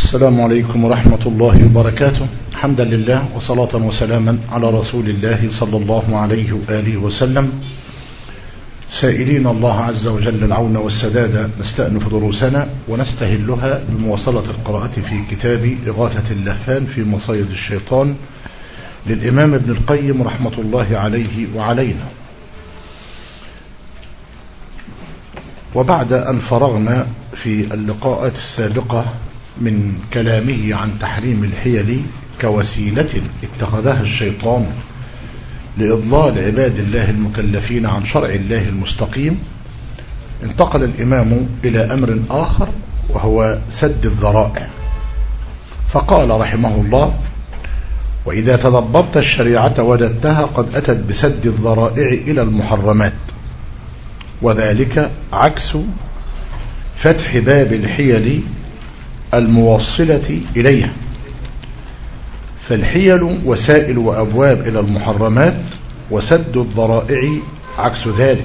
السلام عليكم ورحمة الله وبركاته. حمدا لله وصلاة وسلاما على رسول الله صلى الله عليه وآله وسلم، سائلين الله عز وجل العون والسداد. نستأنف دروسنا ونستهلها بمواصلة القراءة في كتاب إغاثة اللهفان في مصايد الشيطان للإمام ابن القيم رحمة الله عليه وعلينا. وبعد أن فرغنا في اللقاءات السابقة من كلامه عن تحريم الحيل كوسيلة اتخذها الشيطان لإضلال عباد الله المكلفين عن شرع الله المستقيم، انتقل الإمام إلى أمر آخر وهو سد الذرائع، فقال رحمه الله: وإذا تدبرت الشريعة وجدتها قد أتت بسد الذرائع إلى المحرمات، وذلك عكس فتح باب الحيل الموصلة إليها، فالحيل وسائل وأبواب إلى المحرمات، وسد الذرائع عكس ذلك،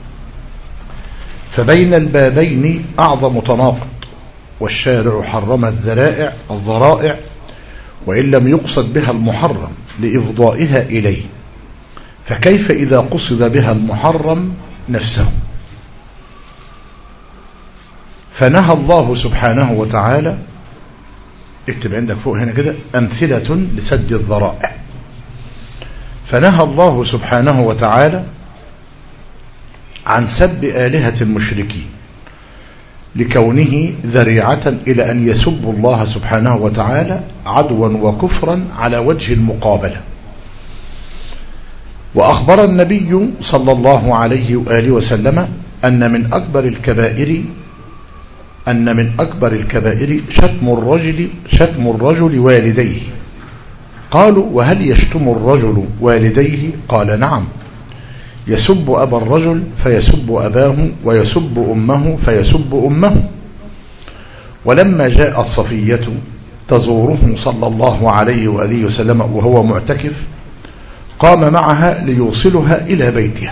فبين البابين أعظم تناقض، والشارع حرم الذرائع وإن لم يقصد بها المحرم لإفضائها إليه، فكيف إذا قصد بها المحرم نفسه؟ فنهى الله سبحانه وتعالى، اكتب عندك فوق هنا كده أمثلة لسد الذرائع. فنهى الله سبحانه وتعالى عن سب آلهة المشركين لكونه ذريعة إلى أن يسبوا الله سبحانه وتعالى عدوا وكفرا على وجه المقابلة. وأخبر النبي صلى الله عليه وآله وسلم أن من أكبر الكبائر شتم الرجل والديه. قالوا: وهل يشتم الرجل والديه؟ قال: نعم، يسب أبا الرجل فيسب أباه، ويسب أمه فيسب أمه. ولما جاءت صفية تزوره صلى الله عليه وآله وسلم وهو معتكف، قام معها ليوصلها إلى بيتها،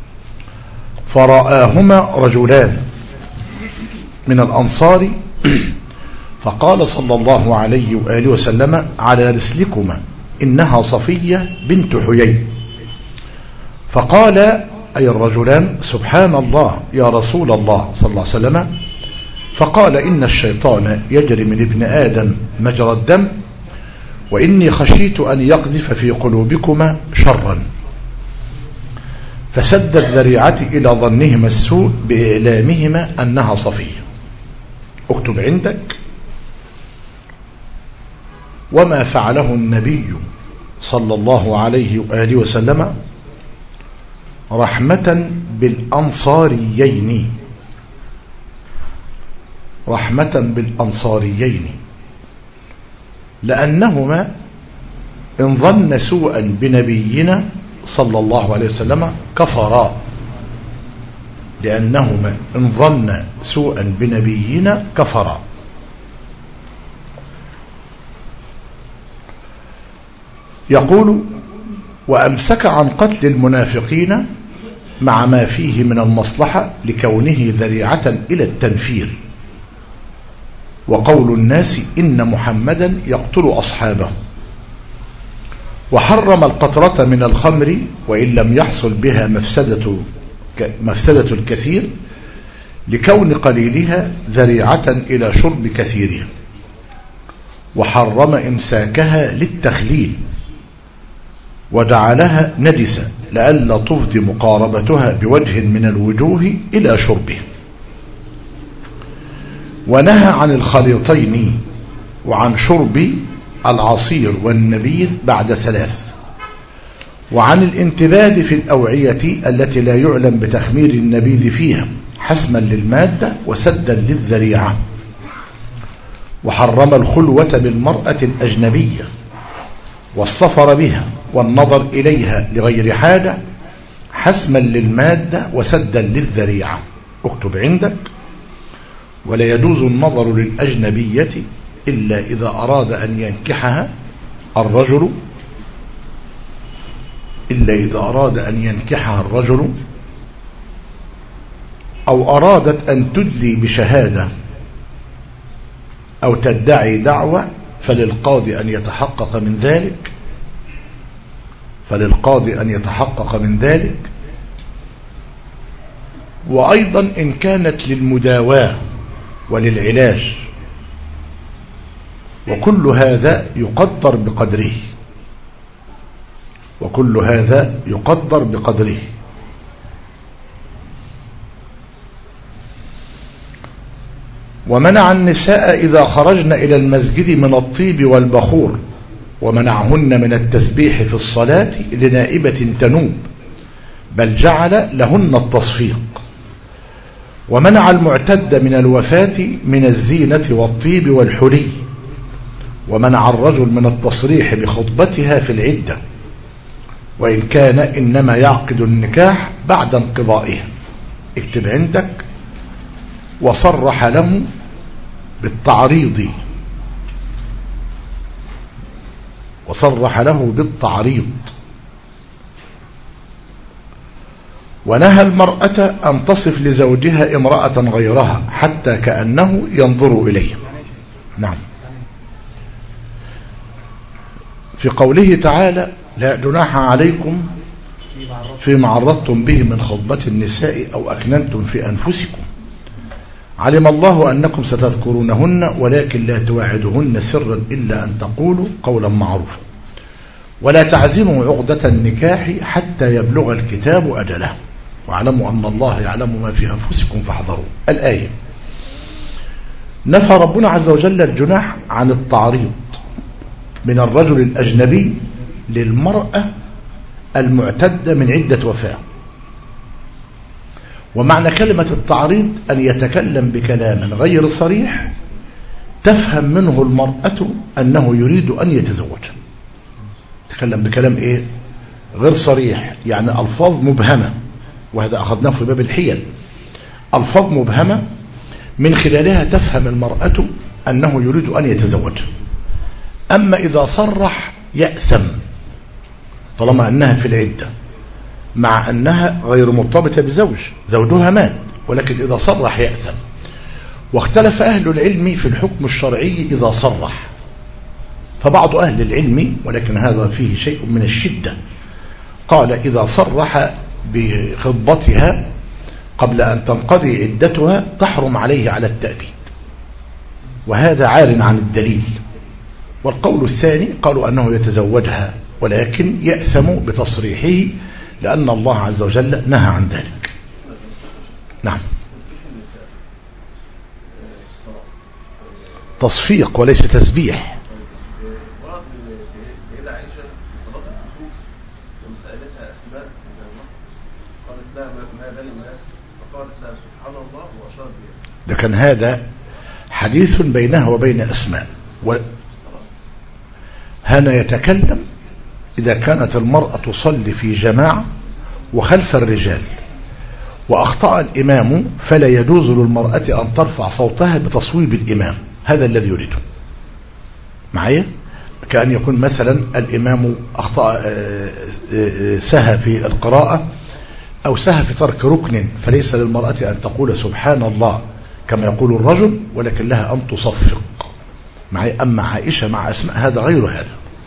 فرآهما رجلان من الأنصار، فقال صلى الله عليه وآله وسلم: على رسلكما، إنها صفية بنت حيي. فقال أي الرجلان: سبحان الله يا رسول الله صلى الله عليه وسلم. فقال: إن الشيطان يجري من ابن آدم مجرى الدم، وإني خشيت أن يقذف في قلوبكما شرا. فسد الذريعة إلى ظنهما السوء بإعلامهما أنها صفية. اكتب عندك: وما فعله النبي صلى الله عليه وآله وسلم رحمة بالأنصاريين، لأنهما إن ظن سوءا بنبينا صلى الله عليه وسلم كفرا، لأنهما إن ظن سوءا بنبينا كفرا. يقول: وأمسك عن قتل المنافقين مع ما فيه من المصلحة لكونه ذريعة إلى التنفير، وقول الناس إن محمدا يقتل أصحابه. وحرم القطرة من الخمر وإن لم يحصل بها مفسدة الكثير، لكون قليلها ذريعة إلى شرب كثيرها. وحرم إمساكها للتخليل، وجعلها نجسة لئلا تفضي مقاربتها بوجه من الوجوه إلى شربها. ونهى عن الخليطين وعن شرب العصير والنبيذ بعد 3، وعن الانتباد في الأوعية التي لا يعلم بتخمير النبيذ فيها حسما للمادة وسدا للذريعة. وحرم الخلوة بالمرأة الأجنبية والسفر بها والنظر إليها لغير حاجة حسما للمادة وسدا للذريعة. اكتب عندك: ولا يجوز النظر للأجنبية إلا إذا أراد أن ينكحها الرجل أو أرادت أن تدلي بشهادة أو تدعي دعوة فللقاضي أن يتحقق من ذلك وأيضا إن كانت للمداواة وللعلاج، وكل هذا يقدر بقدره. ومنع النساء إذا خرجن إلى المسجد من الطيب والبخور، ومنعهن من التسبيح في الصلاة لنائبة تنوب، بل جعل لهن التصفيق. ومنع المعتد من الوفاة من الزينة والطيب والحلي، ومنع الرجل من التصريح بخطبتها في العدة، وإن كان إنما يعقد النكاح بعد انقضائها. اكتب عندك: وصرح له بالتعريض، ونهى المرأة أن تصف لزوجها امرأة غيرها حتى كأنه ينظر إليه. نعم. في قوله تعالى: لا جناح عليكم فيما عرضتم به من خطبة النساء أو أكننتم في أنفسكم، علم الله أنكم ستذكرونهن ولكن لا تواعدهن سرا إلا أن تقولوا قولا معروفا، ولا تعزموا عقدة النكاح حتى يبلغ الكتاب أجله، واعلموا أن الله يعلم ما في أنفسكم فاحذروا. الآية. نفى ربنا عز وجل الجناح عن التعريض من الرجل الأجنبي للمرأة المعتدة من عدة وفاة. ومعنى كلمة التعريض أن يتكلم بكلام غير صريح تفهم منه المرأة أنه يريد أن يتزوج. تكلم بكلام إيه؟ غير صريح، يعني ألفاظ مبهمة، وهذا أخذناه في باب الحيل. ألفاظ مبهمة من خلالها تفهم المرأة أنه يريد أن يتزوج. أما إذا صرح يأثم طالما أنها في العدة، مع أنها غير مرتبطة بزوج، زوجها مات، ولكن إذا صرح يأثم. واختلف أهل العلم في الحكم الشرعي إذا صرح، فبعض أهل العلم، ولكن هذا فيه شيء من الشدة، قال إذا صرح بخطبتها قبل أن تنقضي عدتها تحرم عليه على التأبيد، وهذا عار عن الدليل. والقول الثاني قالوا أنه يتزوجها ولكن يأثم بتصريحه لأن الله عز وجل نهى عن ذلك. نعم. تصفيق وليس تسبيح. ده كان هذا حديث بينها وبين أسماء. هنا يتكلم إذا كانت المرأة تصلي في جماعة وخلف الرجال وأخطأ الإمام فلا يجوز للمرأة أن ترفع صوتها بتصويب الإمام. هذا الذي يريده معي. كأن يكون مثلا الإمام أخطأ سهى في القراءة أو سهى في ترك ركن، فليس للمرأة أن تقول سبحان الله كما يقول الرجل، ولكن لها أن تصفق معي. أما عائشة مع أسماء هذا غير هذا.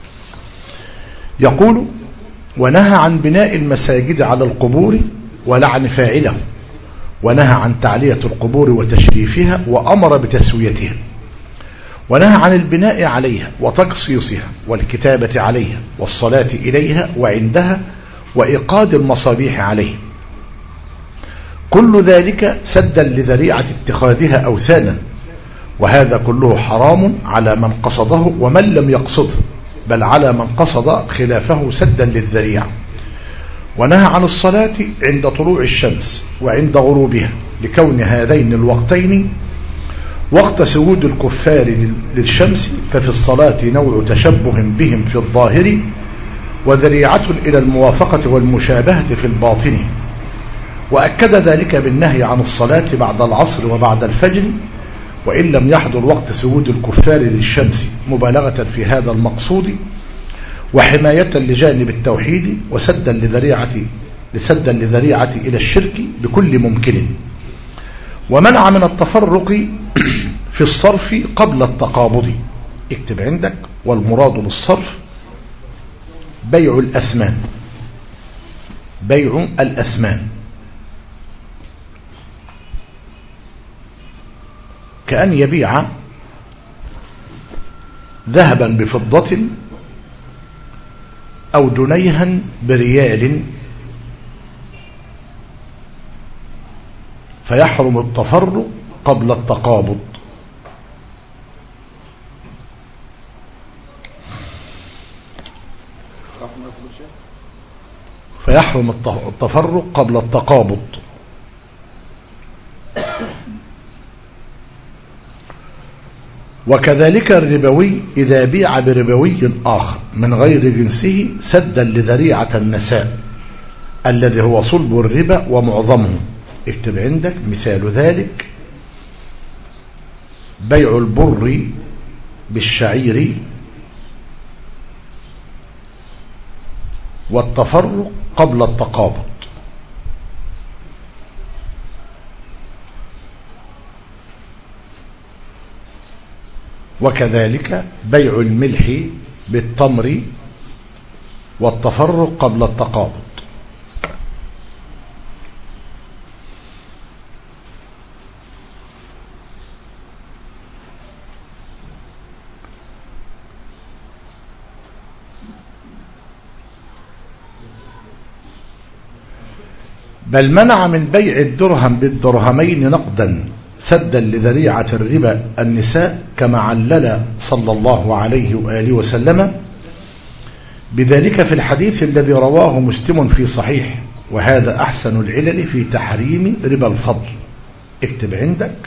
يقول: ونهى عن بناء المساجد على القبور ولعن فاعله، ونهى عن تعلية القبور وتشريفها وأمر بتسويتها، ونهى عن البناء عليها وتقصيصها والكتابة عليها والصلاة إليها وعندها وإيقاد المصابيح عليه، كل ذلك سدا لذريعة اتخاذها أوثانا، وهذا كله حرام على من قصده ومن لم يقصده، بل على من قصد خلافه سدا للذريعة. ونهى عن الصلاة عند طلوع الشمس وعند غروبها، لكون هذين الوقتين وقت سجود الكفار للشمس، ففي الصلاة نوع تشبه بهم في الظاهر وذريعة إلى الموافقة والمشابهة في الباطن. وأكد ذلك بالنهي عن الصلاة بعد العصر وبعد الفجر وإن لم يحضر وقت سجود الكفار للشمس، مبالغة في هذا المقصود وحماية لجانب التوحيد وسدا لذريعة إلى الشرك بكل ممكن. ومنع من التفرق في الصرف قبل التقابض. اكتب عندك: والمراد بالصرف بيع الأثمان. بيع الأثمان كأن يبيع ذهبا بفضة أو جنيها بريال، فيحرم التفرق قبل التقابض. فيحرم التفرق قبل التقابض. وكذلك الربوي إذا بيع بربوي آخر من غير جنسه سدا لذريعة النساء الذي هو صلب الربا ومعظمه. اكتب عندك: مثال ذلك بيع البر بالشعير والتفرق قبل التقابض. وكذلك بيع الملح بالتمر والتفرق قبل التقابض. بل منع من بيع الدرهم بالدرهمين نقدا سدا لذريعة الربا النساء، كما علل صلى الله عليه وآله وسلم بذلك في الحديث الذي رواه مسلم في صحيح: وهذا أحسن العلل في تحريم ربا الفضل. اكتب عندك: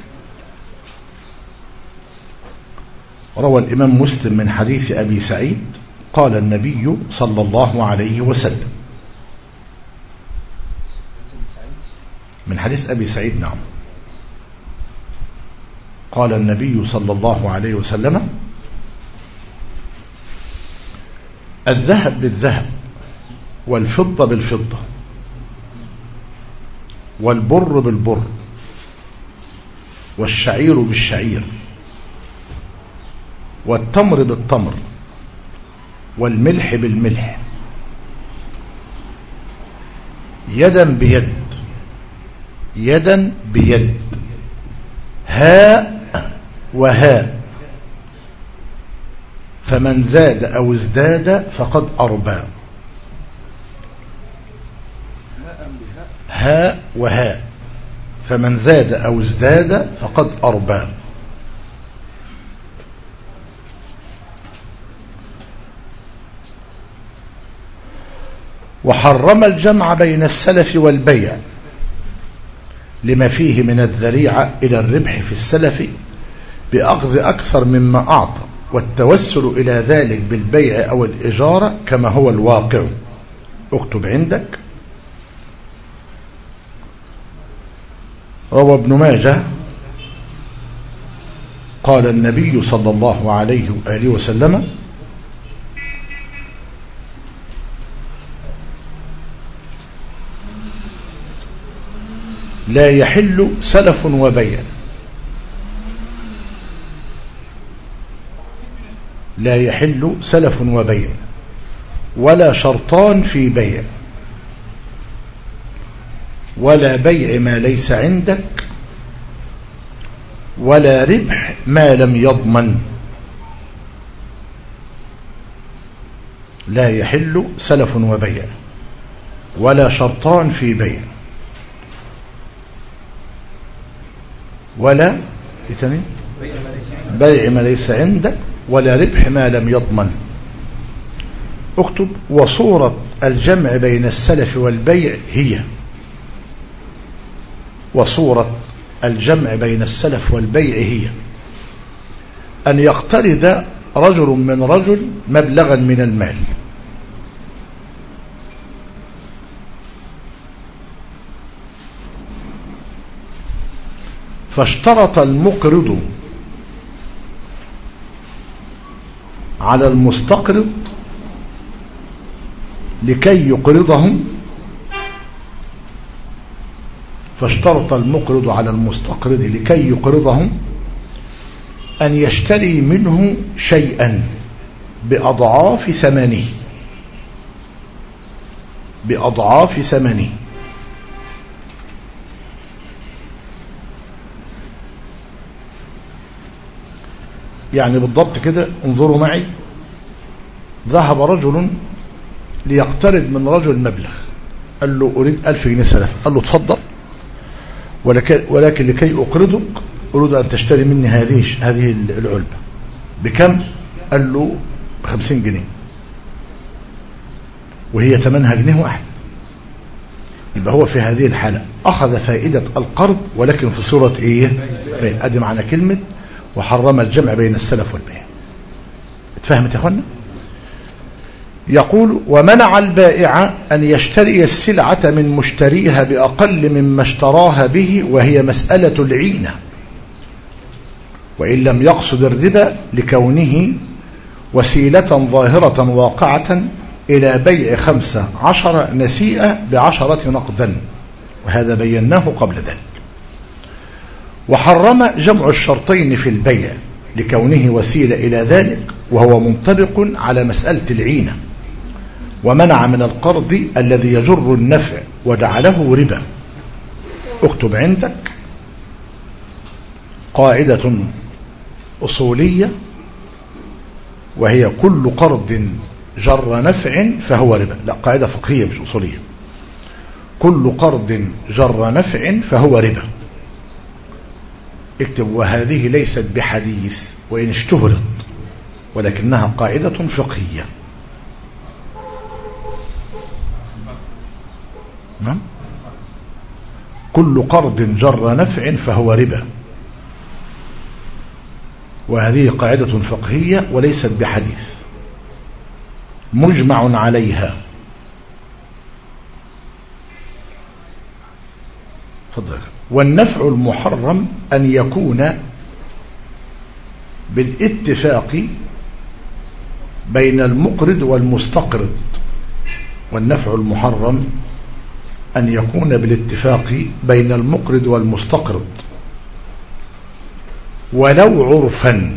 روى الإمام مسلم من حديث أبي سعيد قال النبي صلى الله عليه وسلم. من حديث أبي سعيد، نعم. قال النبي صلى الله عليه وسلم: الذهب بالذهب والفضة بالفضة والبر بالبر والشعير بالشعير والتمر بالتمر والملح بالملح يدا بيد، يدا بيد، هاء وهاء، فمن زاد أو ازداد فقد أربى. هاء وهاء، فمن زاد أو ازداد فقد أربى. وحرم الجمع بين السلف والبيع لما فيه من الذريعة إلى الربح في السلف بأخذ أكثر مما أعطى، والتوسل إلى ذلك بالبيع أو الإجارة كما هو الواقع. اكتب عندك: روى ابن ماجه قال النبي صلى الله عليه وآله وسلم: لا يحل سلف وبيع، لا يحل سلف وبيع، ولا شرطان في بيع، ولا بيع ما ليس عندك، ولا ربح ما لم يضمن. لا يحل سلف وبيع ولا شرطان في بيع، ولا بيع ما ليس عندك، ولا ربح ما لم يضمن. اكتب: وصورة الجمع بين السلف والبيع هي، وصورة الجمع بين السلف والبيع هي أن يقترض رجل من رجل مبلغا من المال، فاشترط المقرض على المستقرض لكي يقرضهم، فاشترط المقرض على المستقرض لكي يقرضهم أن يشتري منه شيئا بأضعاف ثمنه، بأضعاف ثمنه. يعني بالضبط كده، انظروا معي. ذهب رجل ليقترض من رجل مبلغ، قال له أريد 1000 جنيه سلف، قال له تفضل، ولكن لكي أقرضك أريد أن تشتري مني هذه العلبة. بكم؟ قال له ب50 جنيه، وهي ثمنها جنيه واحد. يبقى هو في هذه الحالة أخذ فائدة القرض، ولكن في صورة إيه؟ أدي معنى كلمة وحرم الجمع بين السلف والبيع. اتفهمت يا أخوانا؟ يقول: ومنع البائع أن يشتري السلعة من مشتريها بأقل مما اشتراها به، وهي مسألة العينة، وإن لم يقصد الربا لكونه وسيلة ظاهرة واقعة إلى بيع 15 نسيئة ب10 نقدا، وهذا بيناه قبل ذلك. وحرم جمع الشرطين في البيع لكونه وسيلة إلى ذلك، وهو منطبق على مسألة العينة. ومنع من القرض الذي يجر النفع وجعله ربا. اكتب عندك قاعدة أصولية، وهي: كل قرض جر نفع فهو ربا. لا، قاعدة فقهية مش أصولية. كل قرض جر نفع فهو ربا. اكتب: وهذه ليست بحديث وإن اشتهرت، ولكنها قاعدة فقهية. نعم، كل قرض جر نفع فهو ربا، وهذه قاعدة فقهية وليست بحديث، مجمع عليها. فضل. والنفع المحرم أن يكون بالاتفاق بين المقرض والمستقرض. والنفع المحرم أن يكون بالاتفاق بين المقرض والمستقرض، ولو عرفا.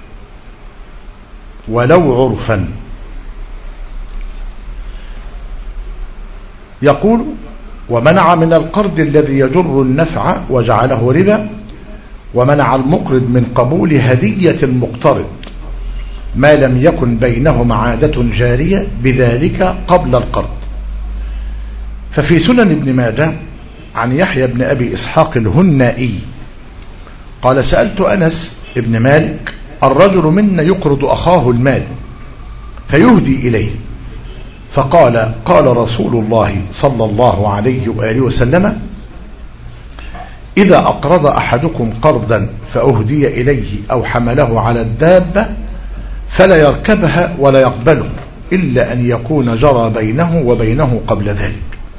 يقول: ومنع من القرض الذي يجر النفع وجعله ربا، ومنع المقرض من قبول هدية المقترض ما لم يكن بينهما عادة جارية بذلك قبل القرض. ففي سنن ابن ماجه عن يحيى بن أبي إسحاق الهنائي قال: سألت أنس بن مالك: الرجل منا يقرض أخاه المال فيهدي إليه، فقال: قال رسول الله صلى الله عليه وآله وسلم: إذا أقرض أحدكم قرضا فأهدي إليه أو حمله على الدابة فلا يركبها ولا يقبله إلا أن يكون جرى بينه وبينه قبل ذلك.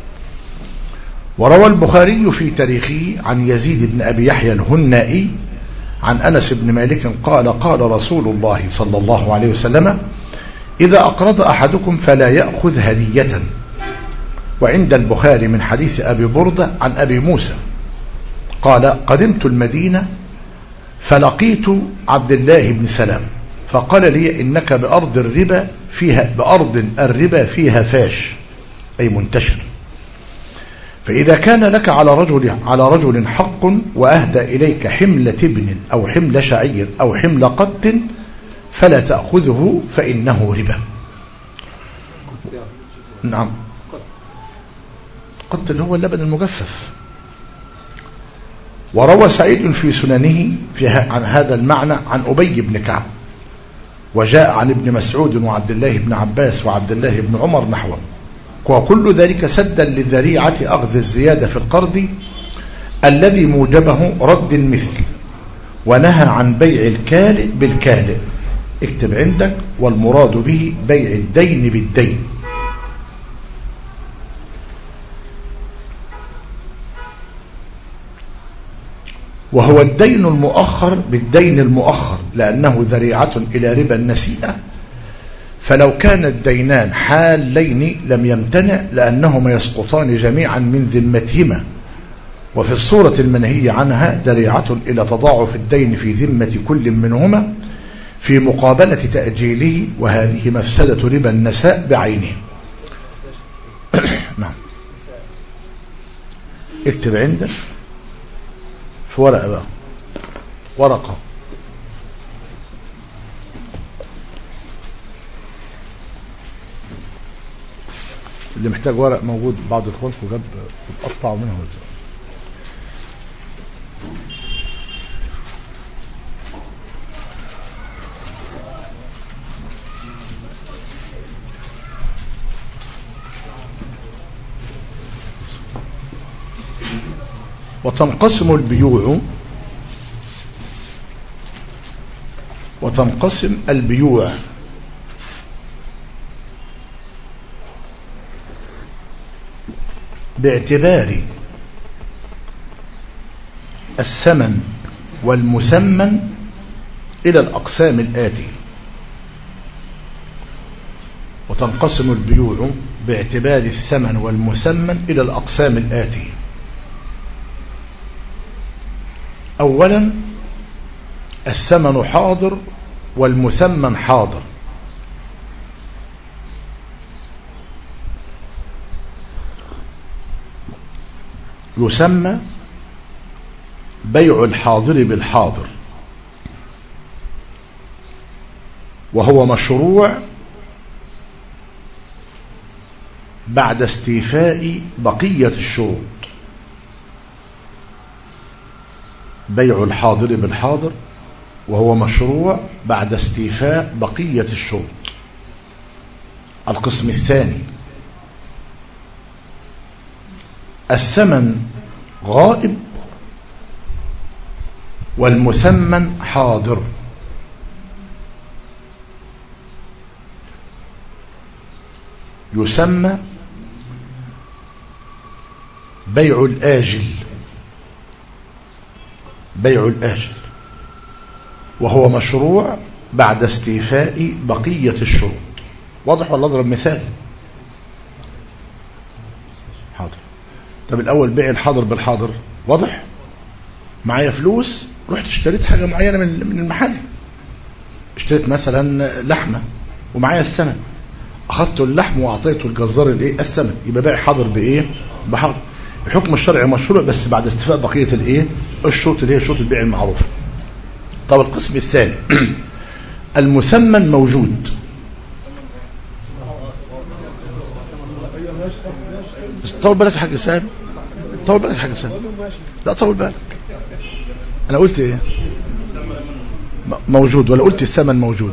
وروى البخاري في تاريخه عن يزيد بن أبي يحيى الهنائي عن أنس بن مالك قال: قال رسول الله صلى الله عليه وسلم: إذا أقرض أحدكم فلا يأخذ هدية. وعند البخاري من حديث أبي بردة عن أبي موسى قال: قدمت المدينة فلقيت عبد الله بن سلام فقال لي: إنك بأرض الربا فيها فاش، أي منتشر، فإذا كان لك على رجل حق وأهدى إليك حملة ابن أو حمل شعير أو حمل قط فلا تأخذه فإنه ربا. نعم، قط اللي هو اللبن المجفف. وروى سعيد في سننه عن هذا المعنى عن أبي بن كعب، وجاء عن ابن مسعود وعبد الله بن عباس وعبد الله بن عمر نحوه، وكل ذلك سدا للذريعة أخذ الزيادة في القرض الذي موجبه رد المثل، ونهى عن بيع الكالئ بالكالئ. اكتب عندك: والمراد به بيع الدين بالدين. وهو الدين المؤخر بالدين المؤخر، لأنه ذريعة إلى ربا النسيئة، فلو كان الدينان حالين لم يمتنع، لأنهما يسقطان جميعا من ذمتهما، وفي الصورة المنهي عنها ذريعة إلى تضاعف الدين في ذمة كل منهما في مقابلة تأجيله، وهذه مفسدة ربا النساء بعينه. نعم. اكتب عندك في ورقة بقى، ورقة اللي محتاج ورق موجود بعض اخوانكم جاب تقطعوا منها وزي. وتنقسم البيوع باعتبار الثمن والمثمن إلى الأقسام الآتية. وتنقسم البيوع باعتبار الثمن والمثمن إلى الأقسام الآتية. أولا الثمن حاضر والمثمن حاضر. يسمى بيع الحاضر بالحاضر، وهو مشروع بعد استيفاء بقية الشروط. بيع الحاضر بالحاضر وهو مشروع بعد استيفاء بقية الشروط. القسم الثاني الثمن غائب والمثمن حاضر. يسمى بيع الآجل، بيع الآجل وهو مشروع بعد استيفاء بقية الشروط. واضح ولا أضرب مثال؟ حاضر. طب الأول بيع الحاضر بالحاضر واضح. معايا فلوس، رحت اشتريت حاجة معينة من المحل، اشتريت مثلا لحمة ومعايا الثمن، أخذت اللحم وأعطيته الجزار الايه الثمن، يبقى بيع حاضر بإيه؟ بحاضر. الحكم الشرعي مشروع بس بعد استيفاء بقية الايه الشروط اللي هي شروط البيع المعروفة. طب القسم الثاني المثمن موجود. طول بالك يا حاج سامي، طول بالك يا حاج سامي، لا طول بالك. انا قلت ايه؟ موجود ولا قلت الثمن موجود؟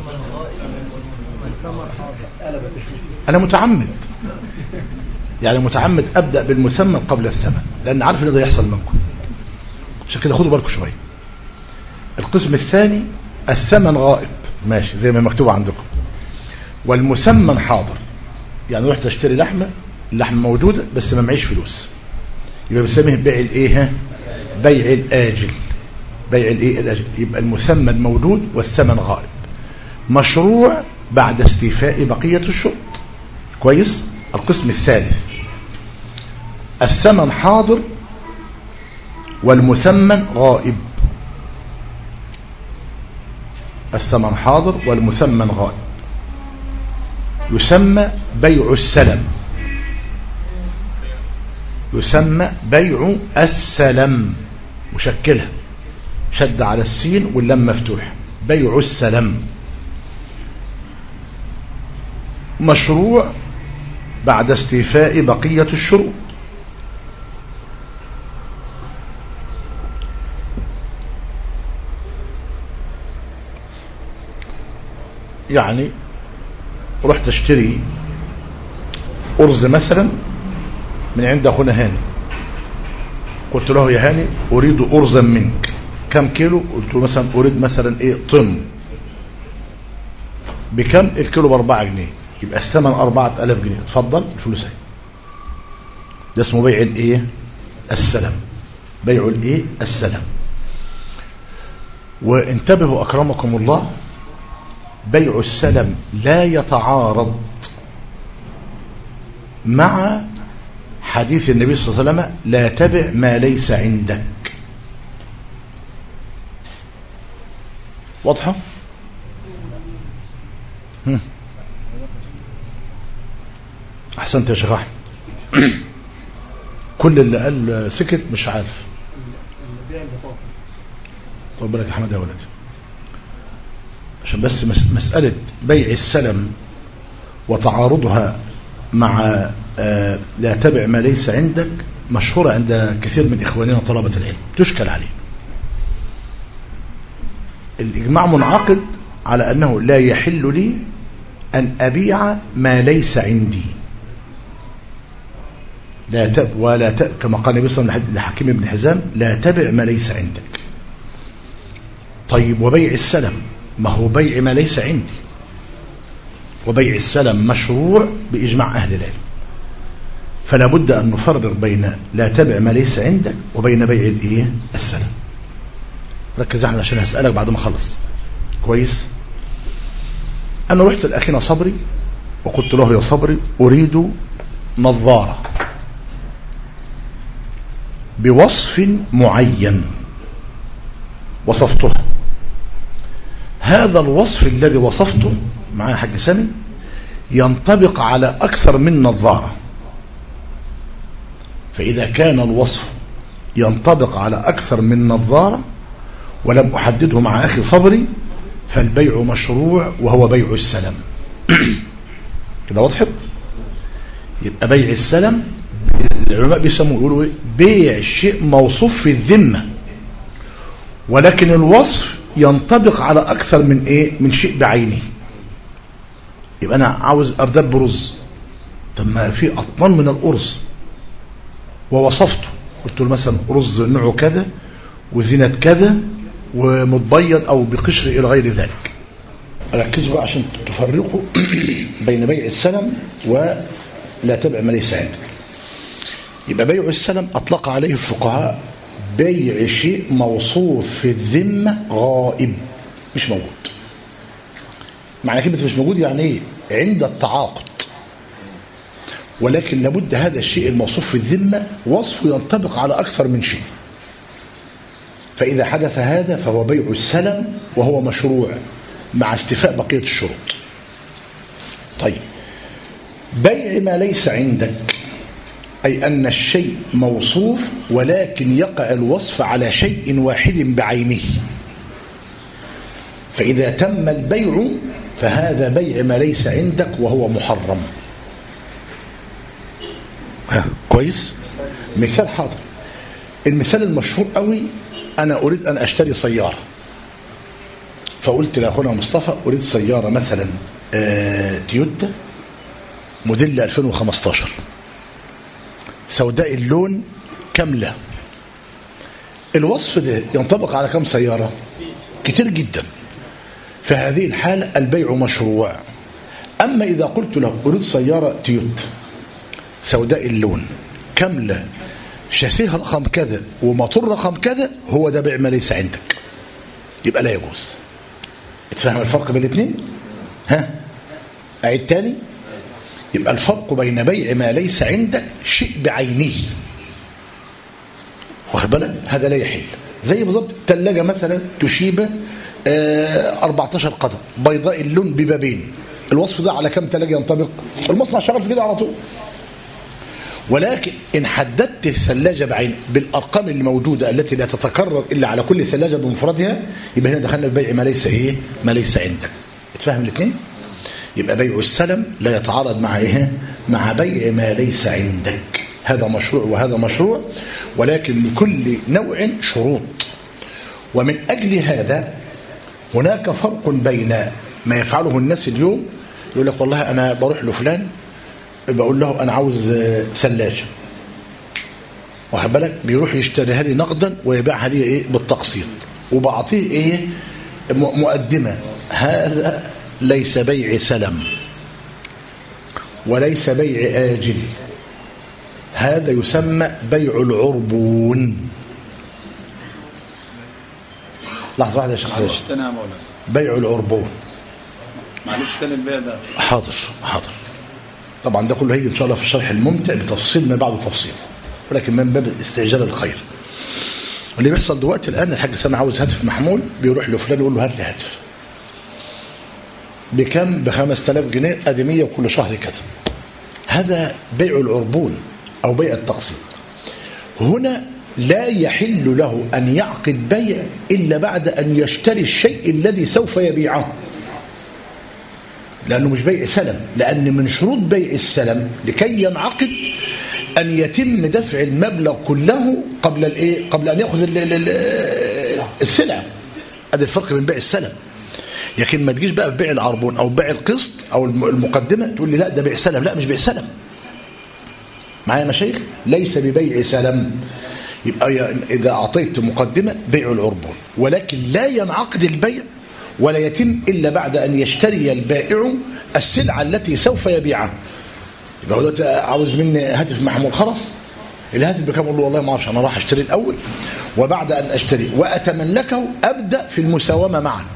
انا متعمد، يعني متعمد ابدا بالمثمن قبل الثمن، لان عارف ان ده يحصل منكم، عشان كده خدوا بالكم شويه. القسم الثاني الثمن غائب، ماشي زي ما مكتوب عندكم، والمثمن حاضر. يعني رحت اشتري لحمه، اللحمه موجوده بس ما معيش فلوس، يبقى بنسميه بيع الايه؟ بيع الاجل. بيع الايه؟ الاجل. يبقى المثمن موجود والثمن غائب، مشروع بعد استيفاء بقيه الشروط. كويس. القسم الثالث الثمن حاضر والمثمن غائب. الثمن حاضر والمثمن غائب، يسمى بيع السلم. يسمى بيع السلم، مشكلها شد على السين واللم مفتوح. بيع السلم مشروع بعد استيفاء بقية الشروط. يعني رحت اشتري أرز مثلا من عند أخونا هاني، قلت له يا هاني أريد أرزا منك، كم كيلو؟ قلت له مثلا أريد مثلا إيه طن، بكم؟ الكيلو ب4 جنيه، يبقى الثمن 4000 جنيه، اتفضل الفلوس اهي. ده اسمه بيع الايه؟ السلم. بيع الايه؟ السلم. وانتبهوا اكرمكم الله، بيع السلم لا يتعارض مع حديث النبي صلى الله عليه وسلم لا تبع ما ليس عندك. واضحة؟ أحسنت يا شيخ أحمد. كل اللي قال سكت مش عارف. طب بالك يا أحمد يا ولدي، عشان بس مسألة بيع السلم وتعارضها مع لا تبع ما ليس عندك مشهورة عند كثير من إخواننا طلبة العلم، تشكل عليه. الإجماع منعقد على أنه لا يحل لي أن أبيع ما ليس عندي، كما قال النبي صلى الله عليه وسلم لحكيم بن حزام لا تبع ما ليس عندك. طيب وبيع السلم، ما هو بيع ما ليس عندي، وبيع السلم مشروع بإجماع أهل العلم، فلا بد أن نفرق بين لا تبع ما ليس عندك وبين بيع الايه السلم. ركز احنا عشان هسألك بعد ما خلص كويس. أنا رحت لأخينا صبري وقلت له يا صبري أريد نظارة بوصف معين، وصفتها. هذا الوصف الذي وصفته معايا حاج سامي ينطبق على أكثر من نظارة، فإذا كان الوصف ينطبق على أكثر من نظارة ولم أحدده مع أخي صبري فالبيع مشروع وهو بيع السلم. كده وضحت؟ يبقى بيع السلم العلماء بيسموه يقولوا بيع شيء موصوف في الذمة، ولكن الوصف ينطبق على أكثر من شيء بعينه. يبقى أنا عاوز أردب رز، طب ما في أطنان من الأرز ووصفته، قلت له مثلا رز نوعه كذا وزينة كذا ومتبيض أو بقشر إلى غير ذلك. ركزوا بقى عشان تفرقوا بين بيع السلم ولا تبع ما ليس عندك. يبقى بيع السلم أطلق عليه الفقهاء بيع شيء موصوف في الذمة غائب، مش موجود. معنى كلمة مش موجود يعني ايه؟ عند التعاقد، ولكن لابد هذا الشيء الموصوف في الذمة وصفه ينطبق على أكثر من شيء. فإذا حدث هذا فهو بيع السلم وهو مشروع مع استيفاء بقية الشروط. طيب بيع ما ليس عندك أي أن الشيء موصوف ولكن يقع الوصف على شيء واحد بعينه، فإذا تم البيع فهذا بيع ما ليس عندك وهو محرم. كويس؟ مثال حاضر. المثال المشهور قوي، أنا أريد أن أشتري سيارة، فقلت لأخونا مصطفى أريد سيارة مثلا تويوتا موديل 2015 سوداء اللون كاملة. الوصف ده ينطبق على كم سيارة؟ كتير جدا. في هذه الحالة البيع مشروع. أما إذا قلت له أريد سيارة تويوتا سوداء اللون كاملة شاسيه رقم كذا وموتور رقم كذا، هو ده بيع ما ليس عندك، يبقى لا يجوز. اتفهم الفرق بين الاثنين؟ أعيد تاني. يبقى الفرق بين بيع ما ليس عندك شيء بعينه، واخد بالك؟ هذا لا يحل. زي بالضبط ثلاجة مثلا توشيبا 14 قدم بيضاء اللون ببابين، الوصف ده على كم ثلاجة ينطبق؟ المصنع شغال في كده على طول. ولكن إن حددت الثلاجة بعين بالأرقام الموجودة التي لا تتكرر إلا على كل ثلاجة بمفردها، يبقى هنا دخلنا في بيع ما ليس ما ليس عندك. اتفهم الاثنين؟ يبقى بيع السلم لا يتعارض مع مع بيع ما ليس عندك. هذا مشروع وهذا مشروع، ولكن لكل نوع شروط. ومن أجل هذا هناك فرق بين ما يفعله الناس اليوم، يقول لك والله أنا بروح لفلان بقول له أنا عاوز ثلاجة، واخد بالك؟ بيروح يشتريها لي نقدا ويبيعها لي بالتقسيط، وبعطيه مقدمة. هذا ليس بيع سلم وليس بيع آجل، هذا يسمى بيع العربون. لحظة واحدة يا شيخ. معلش تاني يا مولانا. بيع العربون. معلش تاني البيع ده. حاضر. طبعا ده كله هيجي ان شاء الله في الشرح الممتع بتفصيل ما بعده تفصيل، ولكن من باب استعجال الخير. اللي بيحصل دلوقتي الان الحاج سامع عاوز هاتف محمول، بيروح لفلان يقول له هات لي هاتف بكم؟ ب5000 جنيه ادميه وكل شهر كذا. هذا بيع العربون او بيع التقسيط. هنا لا يحل له ان يعقد بيع الا بعد ان يشتري الشيء الذي سوف يبيعه، لانه مش بيع سلم، لان من شروط بيع السلم لكي ينعقد ان يتم دفع المبلغ كله قبل الايه؟ قبل ان ياخذ السلعه. هذا الفرق بين بيع السلم. لكن ما تجيش بقى في بيع العربون او بيع القسط او المقدمه تقول لي لا ده بيع سلم. لا، مش بيع سلم. معايا يا مشايخ؟ ليس ببيع سلم. يبقى اذا اعطيت مقدمه بيع العربون، ولكن لا ينعقد البيع ولا يتم الا بعد ان يشتري البائع السلعه التي سوف يبيعها. يبقى هو عاوز مني هاتف محمول، خلاص الهاتف بكام؟ اقول له والله ما اعرفش، انا راح اشتري الاول، وبعد ان اشتري واتملكه ابدا في المساومه معك.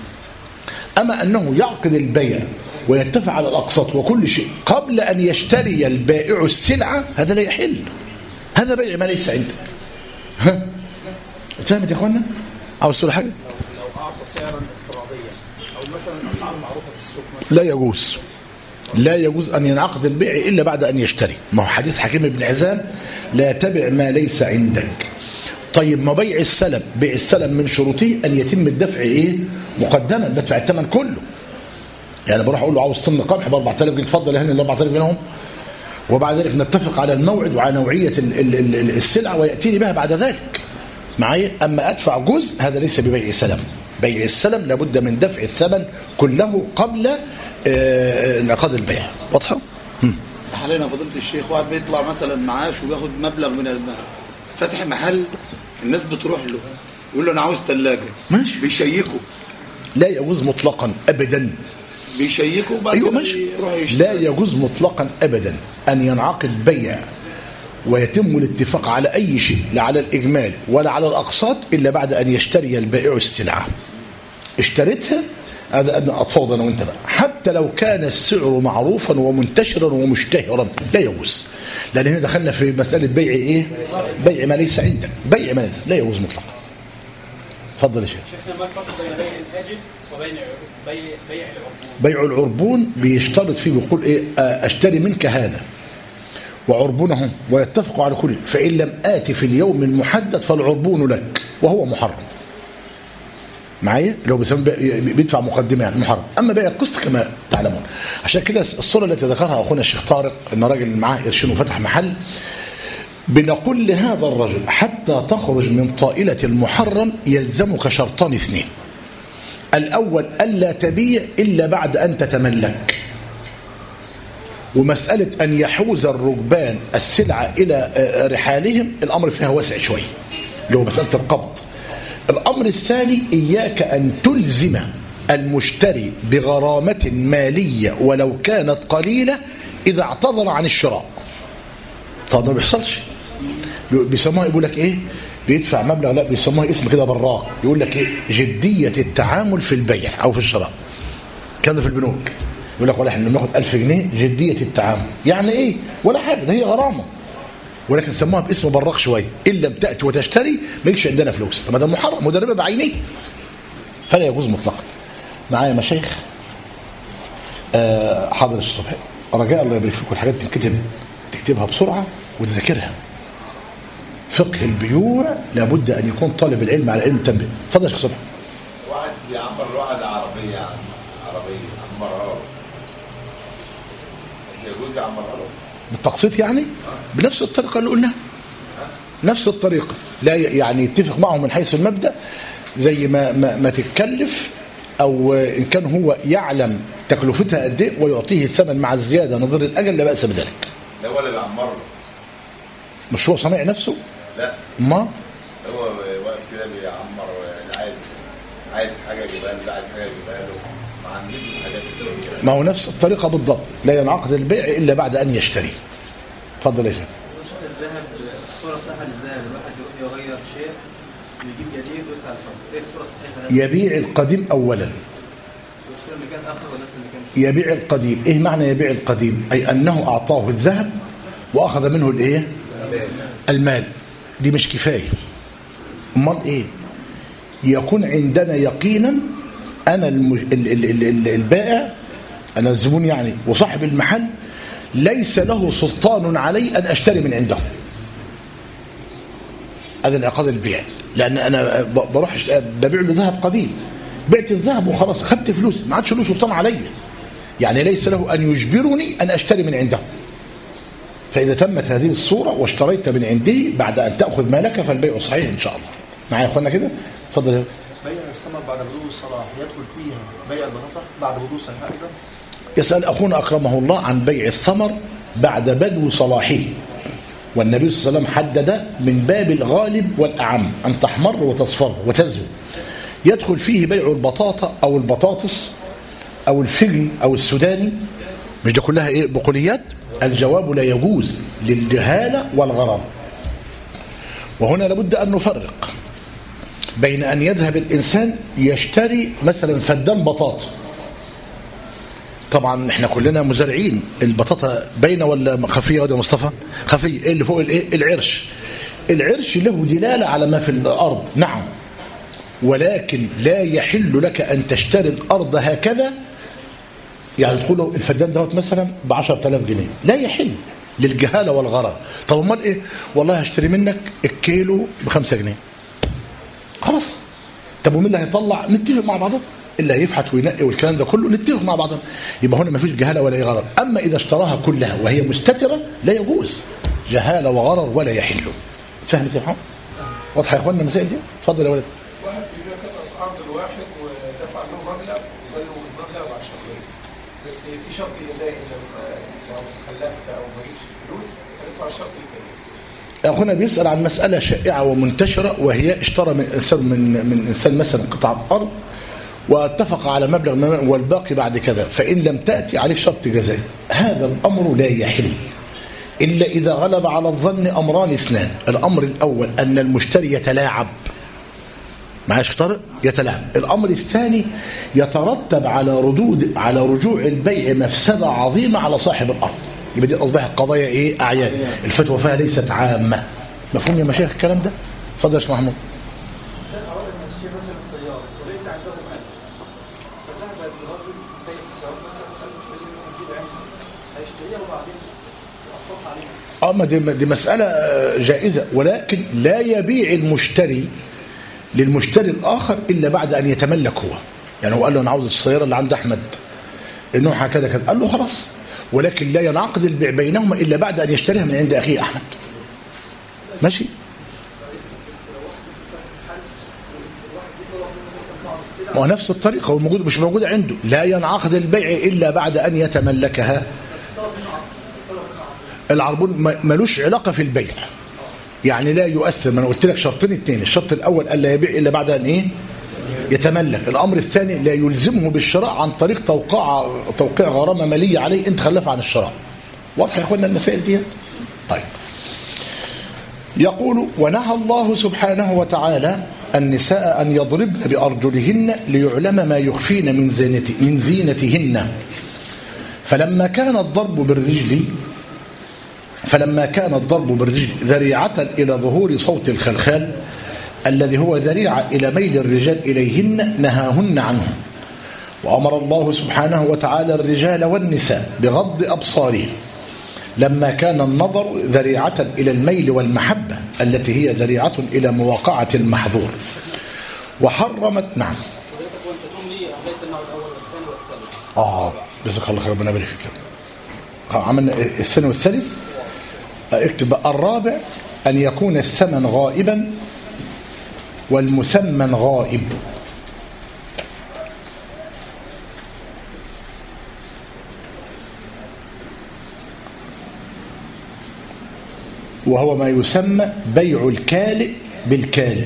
اما انه يعقد البيع ويتفق على الاقساط وكل شيء قبل ان يشتري البائع السلعه، هذا لا يحل. هذا بيع ما ليس عندك. ها فهمت يا اخوانا؟ عاوز تقول حاجه؟ لو اعطى سعرا افتراضيا او مثلا اسعار معروفه في السوق مثلا، لا يجوز. لا يجوز ان ينعقد البيع الا بعد ان يشتري. ما هو حديث حكيم بن حزام لا تبع ما ليس عندك. طيب ما بيع السلم، بيع السلم من شروطه ان يتم الدفع ايه؟ مقدما، دفع الثمن كله. يعني بروح اقول له عاوز طن قمح ب 4000 جنيه، اتفضل يا هاني ال 4000 جنيه هم، وبعد ذلك نتفق على الموعد وعلى نوعيه السلعه وياتيني بها بعد ذلك. معايا؟ اما ادفع جزء هذا ليس ببيع سلم. بيع السلم لابد من دفع الثمن كله قبل انعقاد البيع. واضحه؟ حاليا فضيله الشيخ واحد بيطلع مثلا معاش وبياخد مبلغ من فاتح محل، الناس بتروح له يقول له انا عاوز ثلاجه، ماشي، بيشيكوا. لا يجوز مطلقا ابدا. بيشيكوا وبعد أيوة ماشي. لا يجوز مطلقا ابدا ان ينعقد بيع ويتم الاتفاق على اي شيء، لا على الاجمال ولا على الاقساط، الا بعد ان يشتري البائع السلعه. اشتريتها، هذا ابن اتفاوض انا وانت بقى، حتى لو كان السعر معروفا ومنتشرا ومشتهرا لا يجوز. لان هنا دخلنا في مساله بيع ايه؟ بيع ما ليس عندك. بيع ما ليس لا يجوز مطلقا. اتفضل يا شيخ. شفنا ما الفرق بين بيع الاجل وبين بيع العربون؟ بيع العربون بيشترط فيه، بيقول ايه؟ اشتري منك هذا وعربونه ويتفق على كل، فان لم اتي في اليوم المحدد فالعربون لك وهو محرم. معايا؟ لو بيدفع مقدمه يعني محرم. اما بيع القسط كما تعلمون. عشان كده الصوره التي ذكرها اخونا الشيخ طارق ان راجل معاه قرشين وفتح محل، بنقول لهذا الرجل حتى تخرج من طائله المحرم يلزمك شرطان اثنين. الاول الا تبيع الا بعد ان تتملك، ومساله ان يحوز الركبان السلعه الى رحالهم الامر فيها واسع شويه، اللي هو مساله القبض. الأمر الثاني إياك أن تلزم المشتري بغرامة مالية ولو كانت قليلة إذا اعتذر عن الشراء. طب ما بيحصلش. بيسموها يقول لك إيه؟ بيدفع مبلغ، لا بيسموها اسم كده براق، يقول لك إيه؟ جدية التعامل في البيع أو في الشراء. كان في البنوك يقول لك والله احنا بناخد 1000 جنيه جدية التعامل. يعني إيه؟ ولا حاجة، ده هي غرامة، ولكن سموها باسم براق شويه. ان لم تاتي وتشتري ما يجيش عندنا فلوس. طب ده محرم وده ربا بعينيه، فلا يجوز مطلقا. معايا مشايخ؟ حاضر الصبح، رجاء الله يبارك فيكم الحاجات تكتبها بسرعه وتذاكرها. فقه البيوع لابد ان يكون طالب العلم على علم تنبيه. اتفضل يا شيخ صبحي. واحد بيعمر واحد عربيه عمرها يجوز يعمرها له بالتقسيط يعني؟ بنفس الطريقة اللي قلناها، نفس الطريقة. لا يعني يتفق معه من حيث المبدأ، زي ما تتكلف، أو إن كان هو يعلم تكلفتها قد إيه ويعطيه الثمن مع الزيادة نظير الأجل لا بأس بذلك. ده هو اللي بيعمر، مش هو صنيع نفسه؟ لا، ما هو واقف كده بيعمر، عايز حاجة يجيبها له، عايز حاجة يجيبها له، ما عنديش الحاجات دي. ما هو نفس الطريقة بالضبط. لا ينعقد البيع إلا بعد أن يشتري. اتفضل يا شيخ. الذهب، الصورة الصحيحة للذهب، الواحد يروح يغير شيء ويجيب جديد ويدفع الفلوس، ايه الصورة الصحيحة؟ يبيع القديم أولا. الصورة اللي كان اخر والناس اللي كان يبيع القديم. ايه معنى يبيع القديم؟ اي انه اعطاه الذهب واخذ منه الايه؟ المال. دي مش كفايه. امال ايه؟ يكون عندنا يقينا انا البائع، انا الزبون يعني، وصاحب المحل ليس له سلطان علي ان اشتري من عنده. هذا انعقاد البيع، لان انا بروح ببيع له ذهب قديم، بعت الذهب وخلاص، خدت فلوس، ما عادش له سلطان علي، يعني ليس له ان يجبرني ان اشتري من عنده. فاذا تمت هذه الصوره واشتريت من عنده بعد ان تاخذ مالك فالبيع صحيح ان شاء الله. معايا يا اخوانا كده؟ اتفضل. بيع الثمر بعد بدو الصلاح يدخل فيها بيع البطاطا بعد بدو صلاحها ايضا؟ يسأل أخونا أكرمه الله عن بيع الثمر بعد بدو صلاحه، والنبي صلى الله عليه وسلم حدد من باب الغالب والأعم أن تحمر وتصفر وتزهو. يدخل فيه بيع البطاطا أو البطاطس أو الفجل أو السوداني، مش ده كلها إيه بقوليات؟ الجواب لا يجوز للجهالة والغرام. وهنا لابد أن نفرق بين أن يذهب الإنسان يشتري مثلا فدان بطاطا، طبعا احنا كلنا مزارعين، البطاطا باينه ولا خفيه يا مصطفى؟ خفيه. ايه اللي فوق الايه؟ العرش. العرش له دلاله على ما في الارض، نعم، ولكن لا يحل لك ان تشتري الارض هكذا، يعني تقول الفدان دوت مثلا ب 10000 جنيه، لا يحل للجهاله والغرر. طب امال ايه؟ والله هشتري منك الكيلو ب5 جنيه، خلاص. طب ومين اللي هيطلع؟ نتفق مع بعضنا، اللي هيفحت وينقي والكلام ده كله نتفق مع بعضنا، يبقى هنا ما فيش جهاله ولا غرر. اما اذا اشتراها كلها وهي مستتره لا يجوز، جهاله وغرر ولا يحل. فهمت يا محمد؟ واضحه يا اخوانا المسائل دي؟ اتفضل يا ولد. واحد بيبيع قطعه ارض لواحد ودفع له مبلغ وقال له المبلغ بعد شهرين، بس في شرط جزائي لو خلفت او ما جبتش فلوس هتدفع الشرط التاني. أخونا بيسأل عن مسألة شائعة ومنتشرة، وهي اشترى من إنسان مثلا قطعة أرض واتفق على مبلغ والباقي بعد كذا، فإن لم تأتي عليه شرط جزائي. هذا الأمر لا يحل إلا إذا غلب على الظن أمران اثنان. الأمر الأول أن المشتري يتلاعب، معاش طارق يتلاعب. الأمر الثاني يترتب على رجوع البيع مفسدة عظيمة على صاحب الأرض، يبقى دي أصبحت قضايا إيه؟ أعيان، الفتوى فيها ليست عامة. مفهوم يا مشايخ الكلام ده؟ اتفضل يا شيخ محمود. دي مسألة جائزة، ولكن لا يبيع المشتري للمشتري الآخر إلا بعد أن يتملك هو. يعني هو قال له أنا عاوز السيارة اللي عند أحمد النوع كذا كذا، قال له خلاص، ولكن لا ينعقد البيع بينهما إلا بعد أن يشتريها من عند أخيه أحمد. ماشي؟ ونفس الطريقة هو موجود مش موجودة عنده، لا ينعقد البيع إلا بعد أن يتملكها. العربون ملوش علاقة في البيع، يعني لا يؤثر. ما أنا قلت لك شرطين اثنين، الشرط الأول ألا يبيع إلا بعد أن إيه؟ يتملك. الأمر الثاني لا يلزمه بالشراء عن طريق توقيع غرامة مالية عليه إن تخلف عن الشراء. واضح يا أخوانا المسائل دي؟ طيب. يقول ونهى الله سبحانه وتعالى النساء أن يضربن بأرجلهن ليعلم ما يخفين من زينتهن، فلما كان الضرب بالرجل ذريعة إلى ظهور صوت الخلخال الذي هو ذريعة إلى ميل الرجال إليهن نهاهن عنه. وأمر الله سبحانه وتعالى الرجال والنساء بغض أبصارهم لما كان النظر ذريعة إلى الميل والمحبة التي هي ذريعة إلى مواقعة المحظور. وحرمت نعم جزاك الله خير، ربنا يبارك فيك. عملنا الثاني والثالث، اكتب الرابع أن يكون الثمن غائبا والمثمن غائب. وهو ما يسمى بيع الكالئ بالكالئ.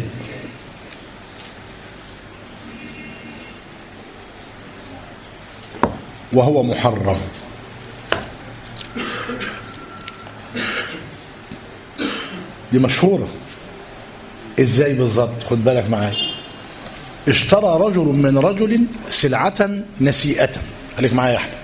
وهو محرم. دي مشهورة. ازاي بالظبط؟ خد بالك معايا. اشترى رجل من رجل سلعة نسيئة، خليك معايا يا احمد،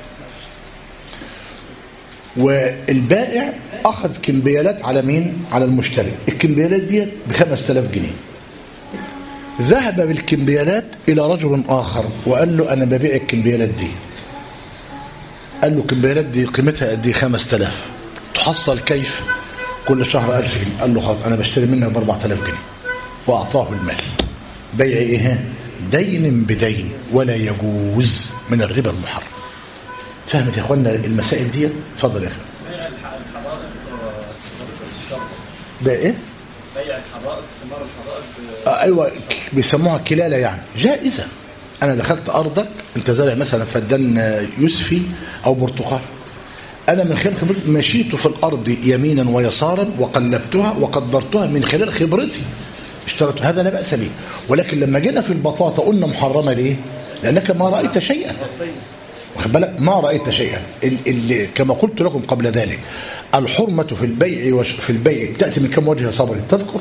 والبائع اخذ كمبيالات على مين؟ على المشتري. الكمبيالات دي ب5000 جنيه. ذهب بالكمبيالات الى رجل اخر وقال له انا ببيع الكمبيالات دي. قال له الكمبيالات دي قيمتها قد ايه؟ 5000. تحصل كيف؟ كل شهر 1000 جنيه. قال له خلاص انا بشتري منك ب4000 جنيه، واعطاه المال. بيع ايه؟ دين بدين، ولا يجوز من الربا المحرم. فهمت يا اخوانا المسائل دي؟ اتفضل يا اخي. بيع الحدائق الشرط. بيع ايه؟ بيع الحدائق، ثمار الحدائق. ايوه بيسموها كلاله، يعني جائزه. انا دخلت ارضك، انت زارع مثلا فدان يوسفي او برتقال، انا من خلال خبرتي مشيت في الارض يمينا ويسارا وقلبتها وقدرتها من خلال خبرتي، اشتريت، هذا لا باس به. ولكن لما جينا في البطاطا قلنا محرمه ليه؟ لانك ما رايت شيئا، واخد بالك؟ ما رايت شيئا. كما قلت لكم قبل ذلك، الحرمه في البيع في البيع تاتي من كم وجه يا صبري؟ تذكر؟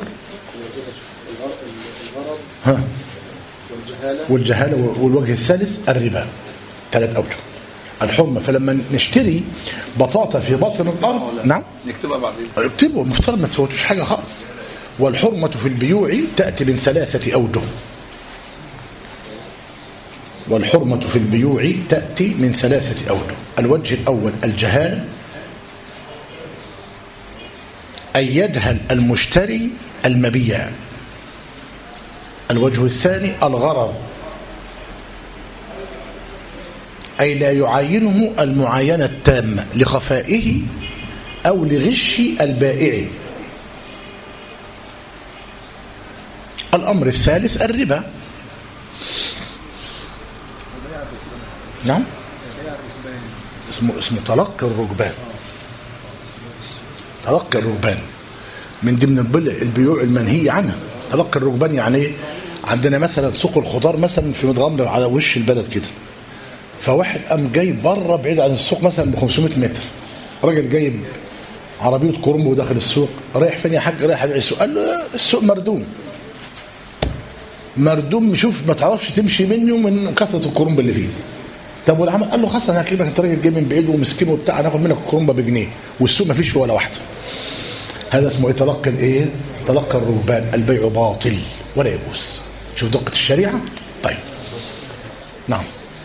ها، والجهاله. والوجه الثالث الربا. 3 أوجه الحرمه. فلما نشتري بطاطا في بطن الارض، نعم نكتبها بعد اذنك، اكتبوا، المفترض ما تفوتوش حاجه خالص. والحرمه في البيوع تاتي من 3 أوجه. والحرمة في البيوع تأتي من 3 أوجه. الوجه الأول الجهالة، أي يجهل المشتري المبيع. الوجه الثاني الغرر، أي لا يعاينه المعاينة التامة لخفائه أو لغش البائع. الأمر الثالث الربا. نعم، اسمه تلقي الركبان. تلقي الركبان من ضمن البيوع المنهي عنها. تلقي الركبان يعني ايه؟ عندنا مثلا سوق الخضار مثلا في متغمر على وش البلد كده، فواحد قام جايب بره بعيد عن السوق مثلا ب 500 متر، راجل جايب عربيه كرنب وداخل السوق. رايح فين يا حاج؟ رايح ابيع السوق. قال له السوق مردوم. مردوم، شوف ما تعرفش تمشي منه من كثره الكرنب اللي فيه. طب والعمل؟ قال له خلاص انا هكلمك، انت راجل جاي من بعيد ومسكين وبتاع، هناخد منك الكرنبه بجنيه والسوق ما فيش فيه ولا واحده. هذا اسمه ايه؟ تلقي الايه؟ تلقي الركبان. البيع باطل ولا يجوز. شوف دقه الشريعه. طيب نعم.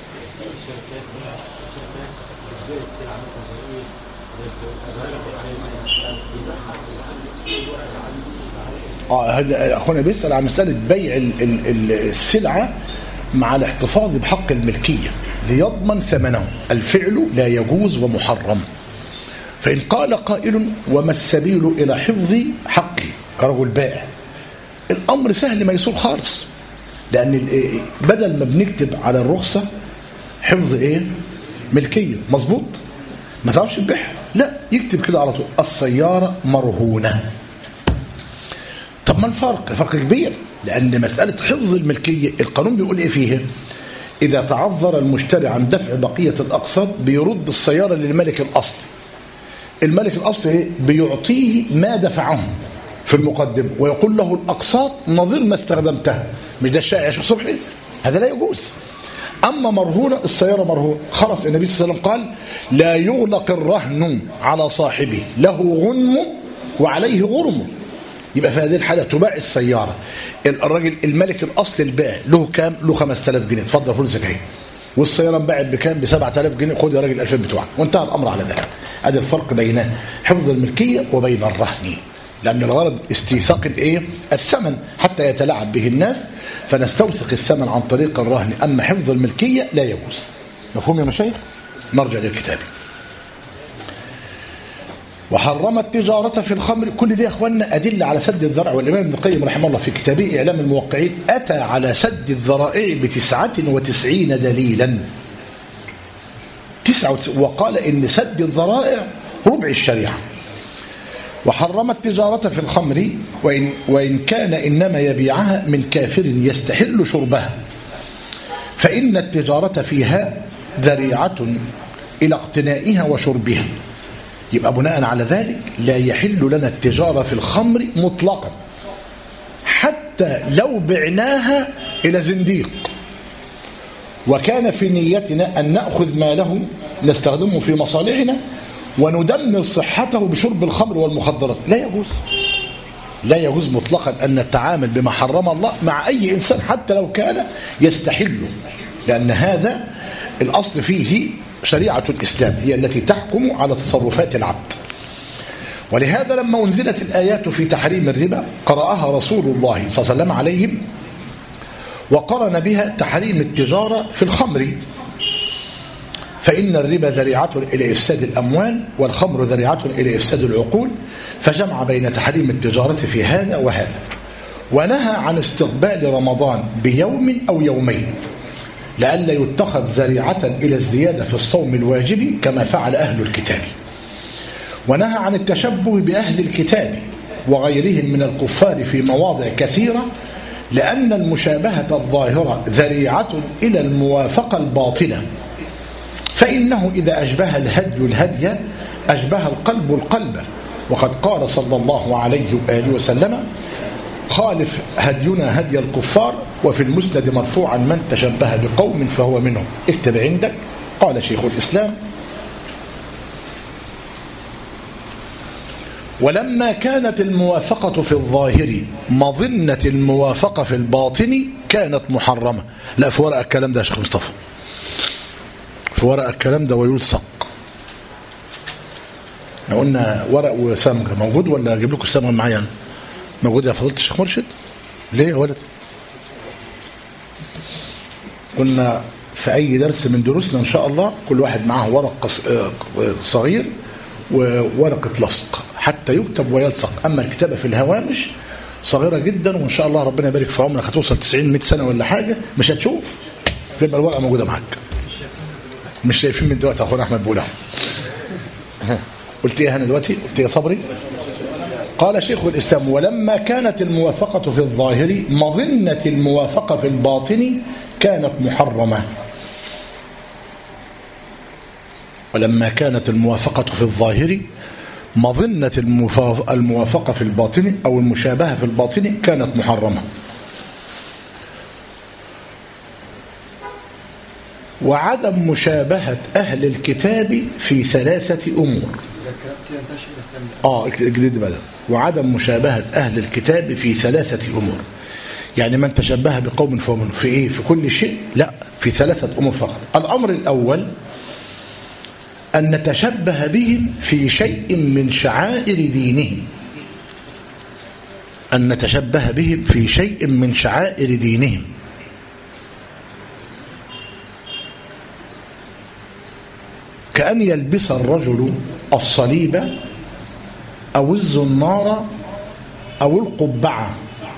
هذا اخونا بيسال عن مساله بيع السلعه مع الاحتفاظ بحق الملكيه ليضمن ثمنه. الفعل لا يجوز ومحرم. فإن قال قائل وما السبيل إلى حفظ حقي كرجل بائع؟ الأمر سهل ميسور خالص، لأن بدل ما بنكتب على الرخصة حفظ إيه؟ ملكية، مظبوط؟ ما تعرفش تبيعها، لا، يكتب كده على طول السيارة مرهونة. طب ما الفرق؟ الفرق كبير، لأن مسألة حفظ الملكية القانون بيقول إيه فيها؟ إذا تعذر المشتري عن دفع بقية الأقساط بيرد السيارة للملك الأصلي. الملك الأصلي بيعطيه ما دفعه في المقدمة ويقول له الأقساط نظير ما استخدمتها. مش ده الشائع يا شيخ صبحي؟ هذا لا يجوز. أما مرهونة، السيارة مرهونة، خلاص النبي صلى الله عليه وسلم قال لا يغلق الرهن على صاحبه، له غنم وعليه غرم. يبقى في هذه الحالة تباع السيارة. الراجل الملك الأصل البائع له كام؟ له 5000 جنيه، اتفضل فلوسك اهي. والسيارة انباعت بكام؟ ب 7000 جنيه، خد يا راجل 2000 بتوعك، وانتهى الأمر على ذلك. هذا الفرق بين حفظ الملكية وبين الرهن، لأن الغرض استيثاق الايه؟ الثمن حتى يتلاعب به الناس، فنستوثق الثمن عن طريق الرهن. أما حفظ الملكية لا يجوز. مفهوم يا مشايخ؟ نرجع للكتاب. وحرم التجارة في الخمر. كل دي يا اخواننا أدلة على سد الذرع. والإمام ابن القيم رحمه الله في كتابه إعلام الموقعين أتى على سد الذرائع ب99 دليلا. وقال إن سد الذرائع ربع الشريعة. وحرم التجارة في الخمر وإن كان إنما يبيعها من كافر يستحل شربها، فإن التجارة فيها ذريعة إلى اقتنائها وشربها. يبقى بناء على ذلك لا يحل لنا التجارة في الخمر مطلقا، حتى لو بعناها إلى زنديق وكان في نيتنا أن نأخذ ماله نستخدمه في مصالحنا وندمر صحته بشرب الخمر والمخدرات، لا يجوز، لا يجوز مطلقا أن نتعامل بما حرم الله مع أي إنسان حتى لو كان يستحله، لأن هذا الأصل فيه شريعة الإسلام هي التي تحكم على تصرفات العبد. ولهذا لما أنزلت الآيات في تحريم الربا قرأها رسول الله صلى الله عليه وسلم عليهم وقرن بها تحريم التجارة في الخمر، فإن الربا ذريعة إلى إفساد الأموال والخمر ذريعة إلى إفساد العقول، فجمع بين تحريم التجارة في هذا وهذا. ونهى عن استقبال رمضان بيوم أو يومين لئلا يتخذ ذريعة إلى الزيادة في الصوم الواجب كما فعل أهل الكتاب. ونهى عن التشبه بأهل الكتاب وغيرهم من الكفار في مواضع كثيرة، لأن المشابهة الظاهرة ذريعة إلى الموافقة الباطنة، فإنه إذا أشبه الهدي الهدي أشبه القلب القلب، وقد قال صلى الله عليه وآله وسلم خالف هدينا هدي الكفار. وفي المسند مرفوعا من تشبه بقوم فهو منهم. اكتب عندك. قال شيخ الإسلام ولما كانت الموافقة في الظاهر مظنة الموافقة في الباطن كانت محرمة. لا، في ورقة الكلام ده يا شيخ مصطفى، في ورقة الكلام ده ويلصق. قلنا ورق وسمغة موجود ولا أجيب لكم السمغة معايا؟ موجود يا فضيلة الشيخ مرشد؟ ليه يا ولد؟ قلنا في أي درس من دروسنا إن شاء الله كل واحد معاه ورق صغير وورقة لصق حتى يكتب ويلصق. أما الكتابة في الهوامش صغيرة جدا، وإن شاء الله ربنا يبارك في عمرك هتوصل 90-100 سنة ولا حاجة مش هتشوف، يبقى الورقة موجودة معاك. مش شايفين من دلوقتي أخونا أحمد بولا. قلت إيه أنا دلوقتي؟ قلت إيه يا صبري؟ قال شيخ الإسلام ولما كانت الموافقة في الظاهر مظنة الموافقة في الباطن كانت محرمة. ولما كانت الموافقة في الظاهر مظنة الموافقة في الباطن أو المشابهة في الباطن كانت محرمة. وعدم مشابهة أهل الكتاب في 3 أمور. جديد بدأ. وعدم مشابهة أهل الكتاب في 3 أمور. يعني من تشبه بقوم فهو منهم. في إيه؟ في كل شيء؟ لا، في 3 أمور فقط. الأمر الأول أن نتشبه بهم في شيء من شعائر دينهم. أن نتشبه بهم في شيء من شعائر دينهم. كأن يلبس الرجل الصليب أو الزنار أو القبعة.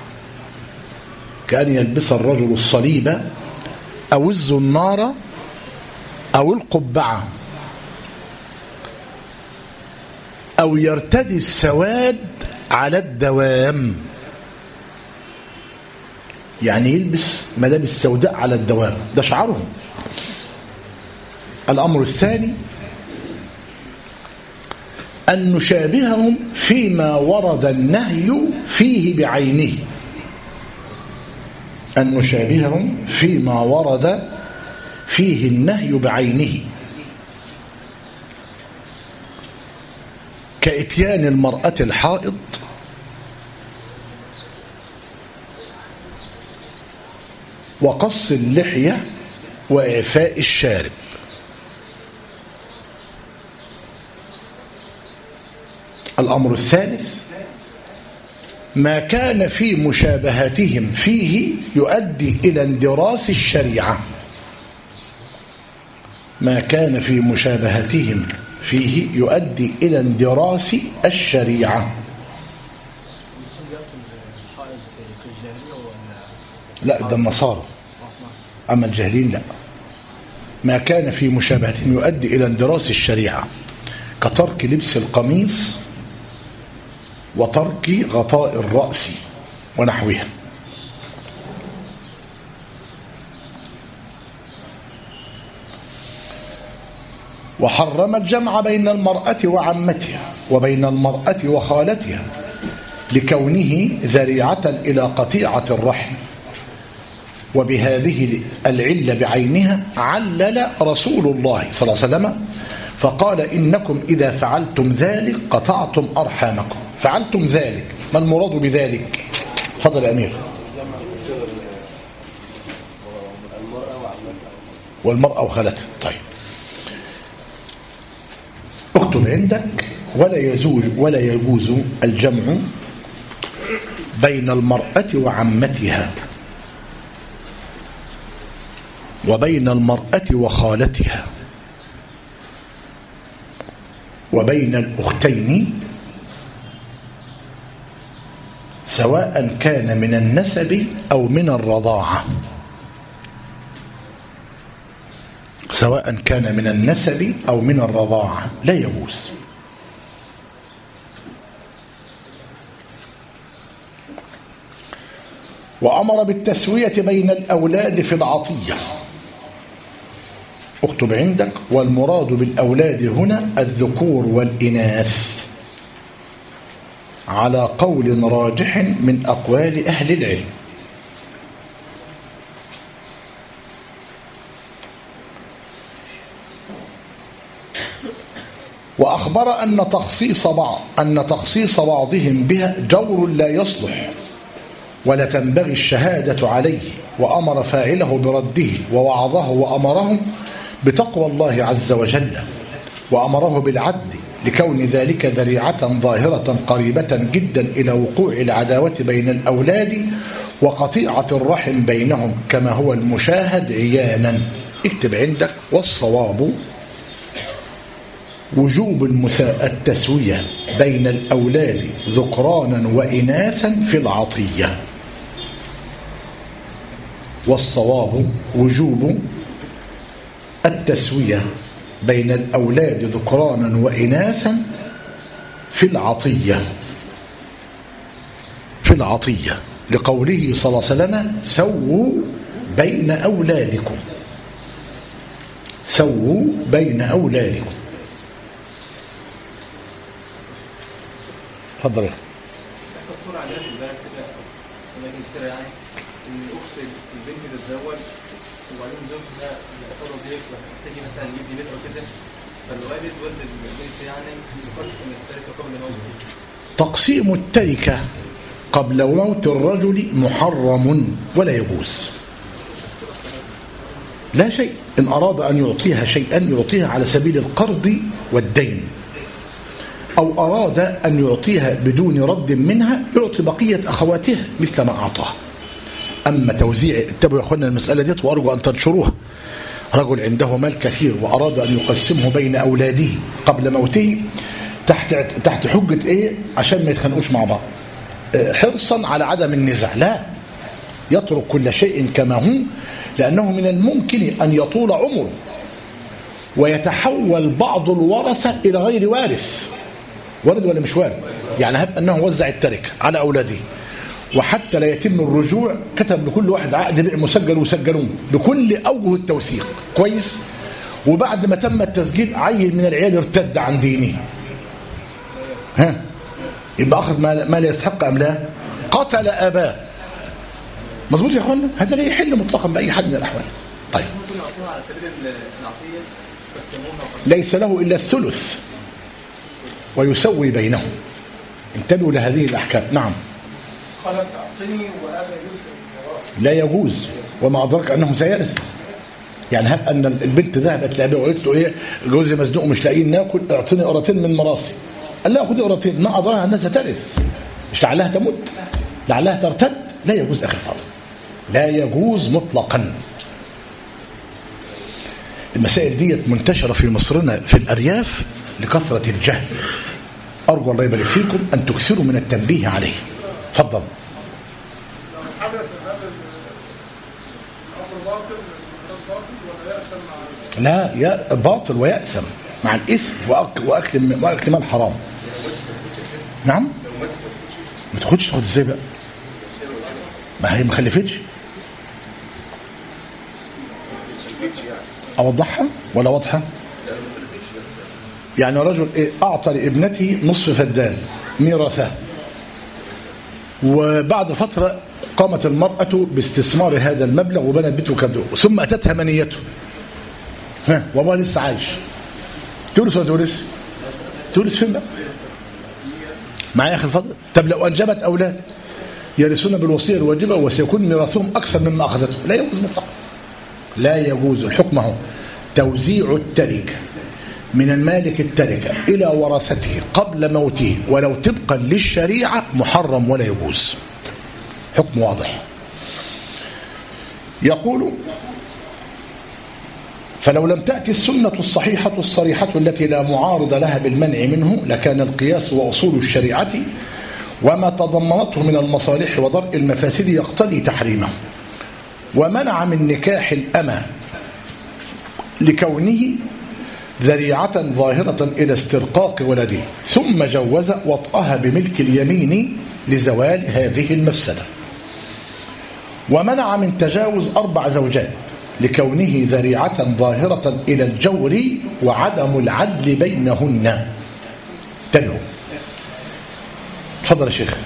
كأن يلبس الرجل الصليب أو الزنار أو القبعة، أو يرتدي السواد على الدوام. يعني يلبس ملابس سوداء على الدوام، ده شعارهم. الأمر الثاني أن نشابههم فيما ورد النهي فيه بعينه. أن نشابههم فيما ورد فيه النهي بعينه، كإتيان المرأة الحائض وقص اللحية وإعفاء الشارب. الأمر الثالث ما كان في مشابهتهم فيه يؤدي إلى اندراس الشريعة. ما كان في مشابهتهم فيه يؤدي إلى اندراس الشريعة. لا، ده النصارى، أما الجاهلين لا. ما كان في مشابهتهم يؤدي إلى اندراس الشريعة، كترك لبس القميص وترك غطاء الرأس ونحوها. وحرم الجمع بين المرأة وعمتها وبين المرأة وخالتها لكونه ذريعة إلى قطيعة الرحم. وبهذه العلة بعينها علل رسول الله صلى الله عليه وسلم فقال إنكم إذا فعلتم ذلك قطعتم أرحامكم. فعلتم ذلك، ما المراد بذلك؟ فضل يا أمير. والمرأة وخالتها. طيب اكتب عندك ولا يجوز الجمع بين المرأة وعمتها وبين المرأة وخالتها وبين الأختين سواء كان من النسب أو من الرضاعة، سواء كان من النسب أو من الرضاعة لا يجوز. وأمر بالتسوية بين الأولاد في العطية. اكتب عندك والمراد بالأولاد هنا الذكور والإناث على قول راجح من أقوال أهل العلم. وأخبر أن تخصيص بعضهم بها جور لا يصلح ولا تنبغي الشهادة عليه، وأمر فاعله برده ووعظه وأمره بتقوى الله عز وجل وأمره بالعدل لكون ذلك ذريعة ظاهرة قريبة جدا إلى وقوع العداوة بين الأولاد وقطيعة الرحم بينهم كما هو المشاهد عيانا. اكتب عندك والصواب وجوب التسوية بين الأولاد ذكرانا وإناثا في العطية. والصواب وجوب التسوية بين الأولاد ذكرانا وإناثا في العطية لقوله صلى الله عليه وسلم سووا بين أولادكم. سووا بين أولادكم. تفضل يا صورة عندنا في البلد كده أماكن كتير يعني إن أخت البنت تتزوج وبعدين زوجها الصورة دي تيجي مثلا يجيب دي بيت أو كده فالوالد ولد البنت يعني يقسم التركة قبل موته. تقسيم التركة قبل موت الرجل محرم ولا يجوز. لا شيء. إن أراد أن يعطيها شيئا يعطيها على سبيل القرض والدين، أو أراد أن يعطيها بدون رد منها يعطي بقية أخواتها مثل ما أعطاها. أما توزيع، اتبعوا يا أخوانا المسألة دي وأرجو أن تنشروها. رجل عنده مال كثير وأراد أن يقسمه بين أولاده قبل موته تحت حجة إيه؟ عشان ما يتخانقوش مع بعض، حرصا على عدم النزاع. لا، يترك كل شيء كما هو، لأنه من الممكن أن يطول عمره ويتحول بعض الورثة إلى غير وارث. وارد ولا مش وارد؟ يعني هب أنه وزع التركة على أولاده وحتى لا يتم الرجوع كتب لكل واحد عقد بيع مسجل وسجلون بكل أوجه التوثيق كويس، وبعد ما تم التسجيل عيل من العيال ارتد عن دينه، ها يبقى أخذ ما لا يستحق أم لا؟ قتل أباه. مظبوط يا أخوانا؟ هذا لا يحل مطلقا بأي حد من الأحوال. طيب ليس له إلا الثلث ويسوي بينهم. انتبهوا لهذه الأحكام. نعم. لا يجوز. وما أدرك أنه سيرث. يعني هب أن البنت ذهبت لأبيه وقالت له إيه جوزي مزنوق مش لاقيين ناكل اعطيني قرتين من مراسي، قال لا خذي قرتين، ما أدراها أنها سترث، مش لعلها تموت، لعلها ترتد. لا يجوز أخي الفاضل، لا يجوز مطلقا. المسائل دي منتشرة في مصرنا في الأرياف لكثرة الجهل. أرجو الله يبارك فيكم أن تكثروا من التنبيه عليه. تفضل. لا يا باطل ويأسم مع الإثم وأكل مال حرام. نعم. ما تاخدش. تاخد ازاي بقى؟ ما هي ما خلفتش. أوضحها ولا واضحة؟ يعني رجل أعطى لابنته نصف فدان ميراثه، وبعد فترة قامت المرأة باستثمار هذا المبلغ وبنت بيته كده، ثم أتتها منيته، وابوها لسه عايش، تورث ولا تورث؟ تورث فين بقى؟ معايا يا أخي الفضل؟ طب لو أنجبت أولاد يرثون بالوصية الواجبة وسيكون ميراثهم أكثر مما أخذته، لا يجوز مطلقا، لا يجوز. الحكم هو توزيع التركة من المالك التركة إلى ورثته قبل موته ولو طبقا للشريعة محرم ولا يجوز. حكم واضح. يقول: فلو لم تأتي السنة الصحيحة الصريحة التي لا معارض لها بالمنع منه لكان القياس وأصول الشريعة وما تضمنته من المصالح ودرء المفاسد يقتضي تحريمه. ومنع من نكاح الأمة لكونه ذريعة ظاهرة إلى استرقاق ولده، ثم جوز وطئها بملك اليمين لزوال هذه المفسدة. ومنع من تجاوز 4 زوجات لكونه ذريعة ظاهرة إلى الجور وعدم العدل بينهن. تنهو. تفضل يا شيخ.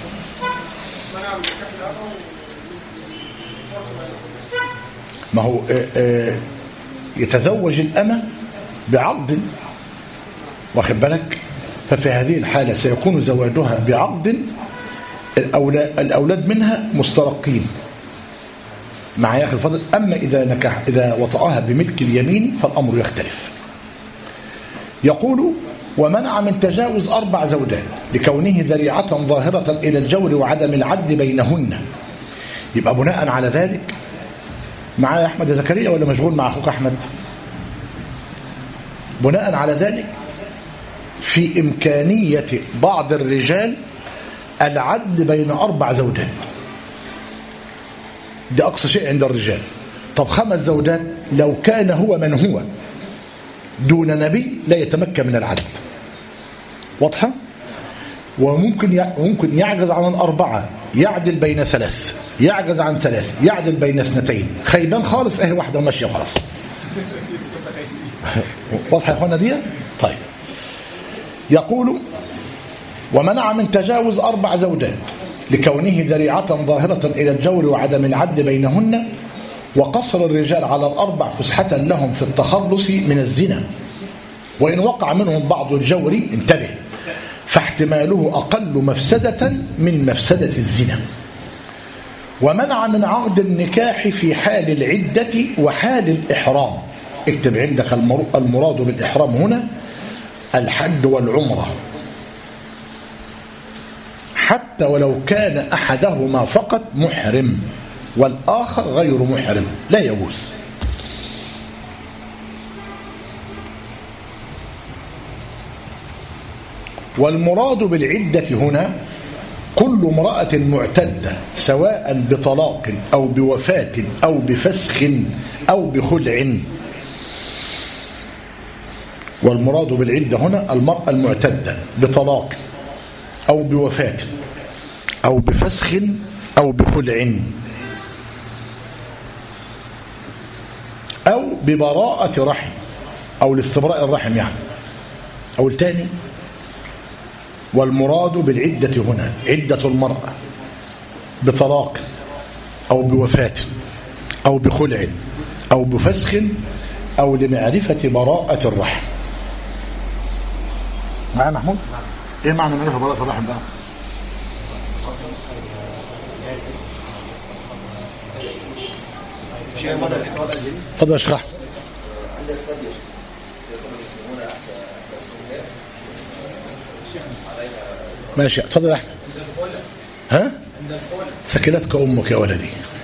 ما هو يتزوج الأمة بعقد، واخد بالك؟ ففي هذه الحالة سيكون زواجها بعقد، الأولاد منها مسترقين مع يا أخي الفضل. أما إذا وطأها بملك اليمين فالأمر يختلف. يقول: ومنع من تجاوز 4 زوجات لكونه ذريعة ظاهرة إلى الجور وعدم العدل بينهن. يبقى بناء على ذلك، معايا أحمد زكريا ولا مشغول مع أخوك أحمد؟ بناء على ذلك في إمكانية بعض الرجال العدل بين 4 زوجات، ده أقصى شيء عند الرجال. طب 5 زوجات لو كان هو من هو دون نبي لا يتمكن من العدل. واضحة؟ وممكن يعجز عن 4، يعدل بين 3، يعجز عن 3، يعدل بين 2، خيبان خالص اهي واحدة ماشية وخلاص. واضحة يا اخوانا دي؟ طيب. يقول: ومنع من تجاوز 4 زوجات لكونه ذريعة ظاهرة إلى الجور وعدم العدل بينهن، وقصر الرجال على 4 فسحة لهم في التخلص من الزنا، وإن وقع منهم بعض الجور انتبه فاحتماله أقل مفسدة من مفسدة الزنا. ومنع من عقد النكاح في حال العدة وحال الإحرام. اكتب عندك المراد بالإحرام هنا الحج والعمرة، حتى ولو كان أحدهما فقط محرم والآخر غير محرم لا يجوز. والمراد بالعدة هنا كل امرأة معتدة سواء بطلاق أو بوفاة أو بفسخ أو بخلع. والمراد بالعدة هنا المرأة المعتدة بطلاق أو بوفاة أو بفسخ أو بخلع أو ببراءة رحم أو لاستبراء الرحم يعني. أو الثاني: والمراد بالعدة هنا عدة المرأة بطلاق أو بوفاة أو بخلع أو بفسخ أو لمعرفة براءة الرحم. معايا محمود؟ إيه معنى معرفة براءة الرحم بقى؟ تفضل يا شيخ أحمد. ماشي، تفضل يا احمد. ها؟ ثكلتك امك يا ولدي.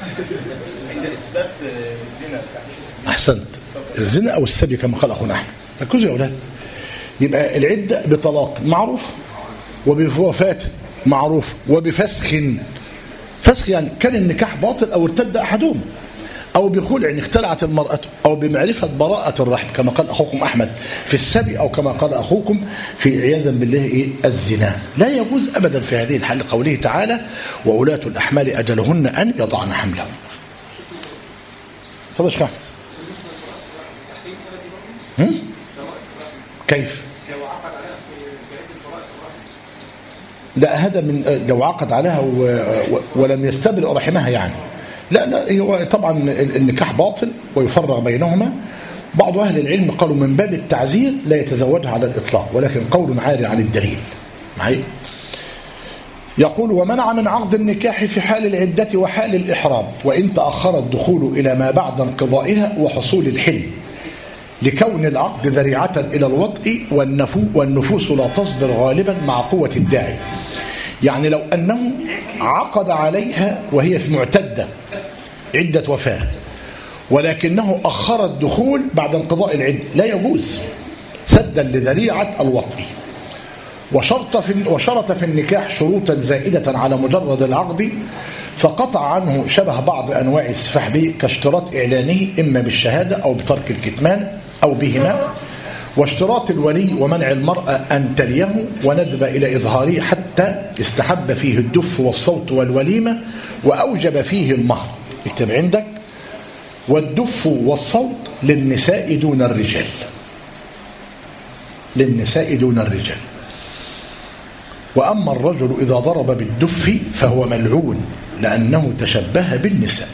احسنت. الزنا او السبي كما قال اخونا احمد. ركزوا يا اولاد. يبقى العده بطلاق معروف، وبوفاه معروف، وبفسخ. فسخ يعني كان النكاح باطل او ارتد احدهما، أو بخلع اختلعت المرأة، أو بمعرفة براءة الرحم كما قال أخوكم أحمد في السبي، أو كما قال أخوكم في عياذا بالله الزنا. لا يجوز أبدا في هذه الحالة قوله تعالى: وأولاة الأحمال أجلهن أن يضعن حملهم. تفضل شيخ. كيف؟ لا هذا من لو عقد عليها ولم يستبرئ رحمها يعني. لا هو طبعا النكاح باطل ويفرق بينهما. بعض أهل العلم قالوا من باب التعزير لا يتزوجها على الإطلاق، ولكن قول عاري عن الدليل. معي؟ يقول ومنع من عقد النكاح في حال العدة وحال الإحرام وإن تأخر الدخول إلى ما بعد انقضائها وحصول الحل، لكون العقد ذريعة إلى الوطء والنفوس لا تصبر غالبا مع قوة الداعي. يعني لو أنه عقد عليها وهي في معتدة عدة وفاة ولكنه أخر الدخول بعد انقضاء العدة لا يجوز سدا لذريعة الوطء. وشرط في النكاح شروطا زائدة على مجرد العقد فقطع عنه شبه بعض أنواع السفاح به كاشتراط إعلانه إما بالشهادة أو بترك الكتمان أو بهما، واشتراط الولي ومنع المرأة أن تليه وندب إلى إظهاره حتى استحب فيه الدف والصوت والوليمة وأوجب فيه المهر. اكتب عندك والدف والصوت للنساء دون الرجال، للنساء دون الرجال. وأما الرجل إذا ضرب بالدف فهو ملعون لأنه تشبه بالنساء.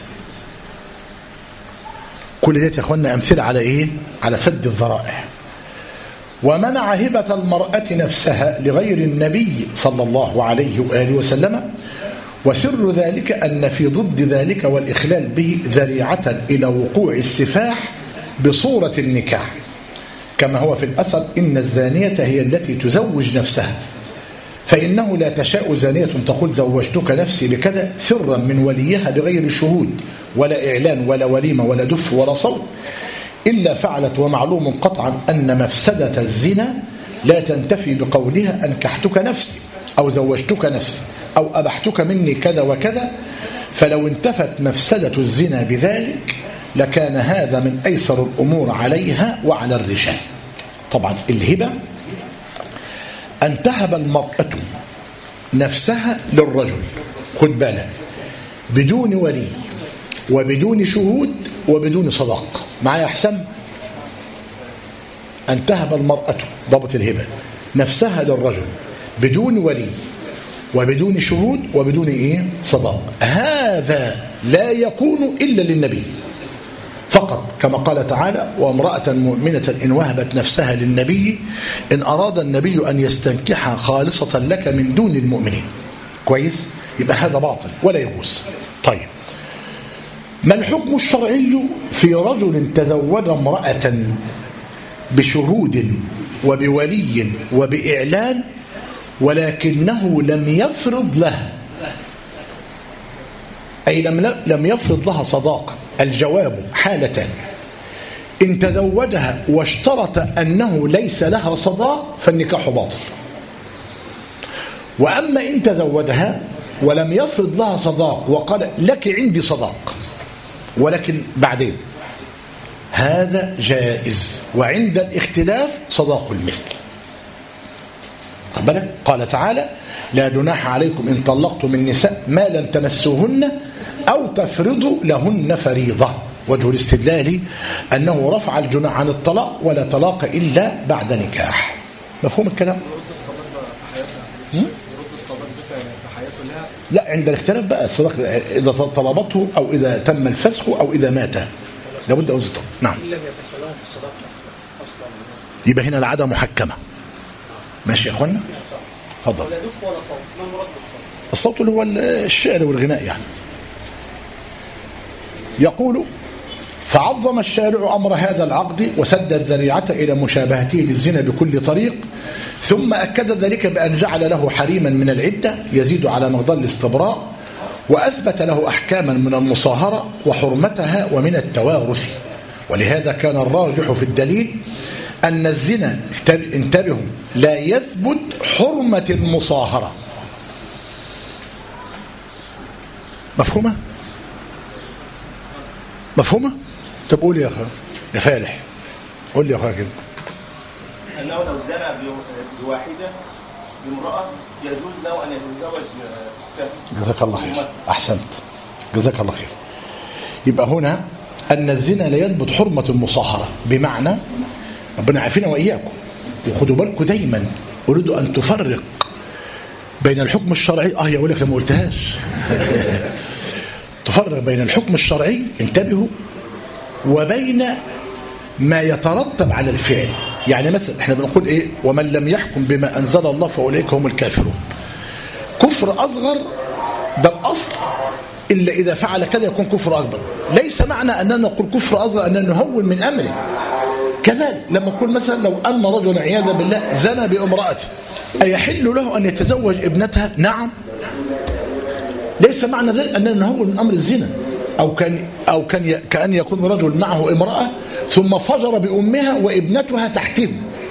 كل ذلك يا أخوانا أمثلة على إيه؟ على سد الذرائع. ومنع هبة المرأة نفسها لغير النبي صلى الله عليه وآله وسلم، وسر ذلك أن في ضد ذلك والإخلال به ذريعة إلى وقوع السفاح بصورة النكاح، كما هو في الأثر إن الزانية هي التي تزوج نفسها، فإنه لا تشاء زانية تقول زوجتك نفسي بكذا سرا من وليها بغير شهود ولا إعلان ولا وليمة ولا دف ولا صوت إلا فعلت. ومعلوم قطعا أن مفسدة الزنا لا تنتفي بقولها أنكحتك نفسي أو زوجتك نفسي أو أبحتك مني كذا وكذا، فلو انتفت مفسدة الزنا بذلك لكان هذا من أيسر الأمور عليها وعلى الرجال. طبعا الهبة أن تهب المرأة نفسها للرجل، خد بالك، بدون ولي وبدون شهود وبدون صداقة. معايا أحسن؟ أن تهب المرأة ضبط الهبة نفسها للرجل بدون ولي وبدون شهود وبدون إيه؟ صداقة. هذا لا يكون إلا للنبي فقط، كما قال تعالى وامرأة مؤمنة إن وهبت نفسها للنبي إن أراد النبي أن يستنكحها خالصة لك من دون المؤمنين. كويس؟ يبقى هذا باطل ولا يجوز. طيب ما الحكم الشرعي في رجل تزوج امرأة بشهود وبولي وبإعلان ولكنه لم يفرض لها، أي لم يفرض لها صداقة؟ الجواب حالتان: إن تزوجها واشترط أنه ليس لها صداق فالنكاح باطل، وأما إن تزوجها ولم يفرض لها صداق وقال لك عندي صداق ولكن بعدين، هذا جائز، وعند الاختلاف صداق المثل. قال تعالى لا جناح عليكم إن طلقتم النساء ما لم تمسوهن أو تفرضوا لهن فريضة. وجه الاستدلال أنه رفع الجناح عن الطلاق ولا طلاق إلا بعد نكاح. مفهوم الكلام؟ يرد الصداق في حياته لها؟ لا، عند الاختلاف بقى الصداق إذا طلبته أو إذا تم الفسخ أو إذا مات لابد أن يصدق. نعم. لم يتكلموا في الصداق أصلا. يبقى هنا العادة محكمة. ماشي يا أخوانا؟ تفضل. ولا دف ولا صوت. ما المراد بالصوت؟ الصوت اللي هو الشعر والغناء يعني. يقول فعظم الشارع أمر هذا العقد وسد الذريعة إلى مشابهته للزنا بكل طريق، ثم أكد ذلك بأن جعل له حريما من العدة يزيد على مقدار الاستبراء، وأثبت له أحكاما من المصاهرة وحرمتها ومن التوارث. ولهذا كان الراجح في الدليل أن الزنا، انتبهوا، لا يثبت حرمة المصاهرة. مفهومة؟ مفهومة؟ طب قول يا أخي يا فالح، قول لي يا أخي كده. أنه لو زنى بواحدة بامرأة يجوز له أن يتزوج أختها. جزاك الله خير، أحسنت، جزاك الله خير. يبقى هنا أن الزنا لا يثبت حرمة المصاهرة، بمعنى ربنا عافينا وإياكم، وخدوا بالكم دايما أريد أن تفرق بين الحكم الشرعي يقول لك لما قلتهاش تفرق بين الحكم الشرعي، انتبهوا، وبين ما يترتب على الفعل. يعني مثلا احنا بنقول ايه؟ ومن لم يحكم بما انزل الله فاولئك هم الكافرون. كفر اصغر ده الاصل، الا اذا فعل كذا يكون كفر اكبر. ليس معنى اننا نقول كفر اصغر ان نهون من امره. كذلك لما نقول مثلا لو ان رجلا عياذا بالله زنى بامراته ايحل له ان يتزوج ابنتها؟ نعم. ليس معنى ذلك اننا نهون من امر الزنا. أو كأن يكون رجل معه امرأة ثم فجر بأمها وابنتها تحته،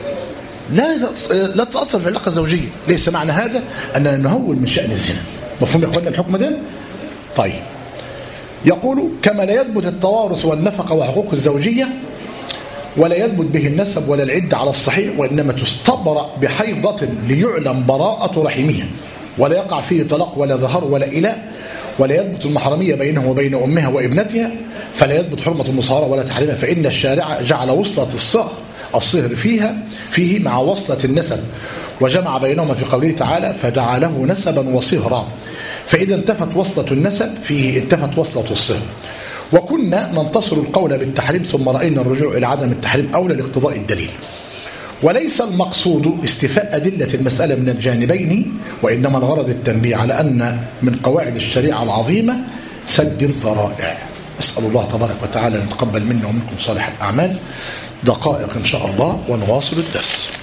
لا تأثر في العلاقة الزوجية. ليس معنى هذا أننا نهون من شأن الزنا. مفهوم يا أخوانا الحكم ده؟ طيب، يقول كما لا يثبت التوارث والنفقة وحقوق الزوجية ولا يثبت به النسب ولا العدة على الصحيح، وإنما تستبرأ بحيضة ليعلم براءة رحمها ولا يقع فيه طلاق ولا ظهر ولا إلاء، ولا يثبت المحرمية بينه وبين أمها وابنتها، فلا يثبت حرمة المصاهرة ولا تحريمها، فإن الشارع جعل وصلة الصهر فيه مع وصلة النسب، وجمع بينهما في قوله تعالى فجعله نسبا وصهرا، فإذا انتفت وصلة النسب فيه انتفت وصلة الصهر. وكنا ننتصر القول بالتحريم ثم رأينا الرجوع إلى عدم التحريم أولى لاقتضاء الدليل. وليس المقصود استيفاء أدلة المسألة من الجانبين، وإنما الغرض التنبيه على أن من قواعد الشريعة العظيمة سد الذرائع. أسأل الله تبارك وتعالى أن يتقبل منا ومنكم صالح الأعمال. دقائق إن شاء الله ونواصل الدرس.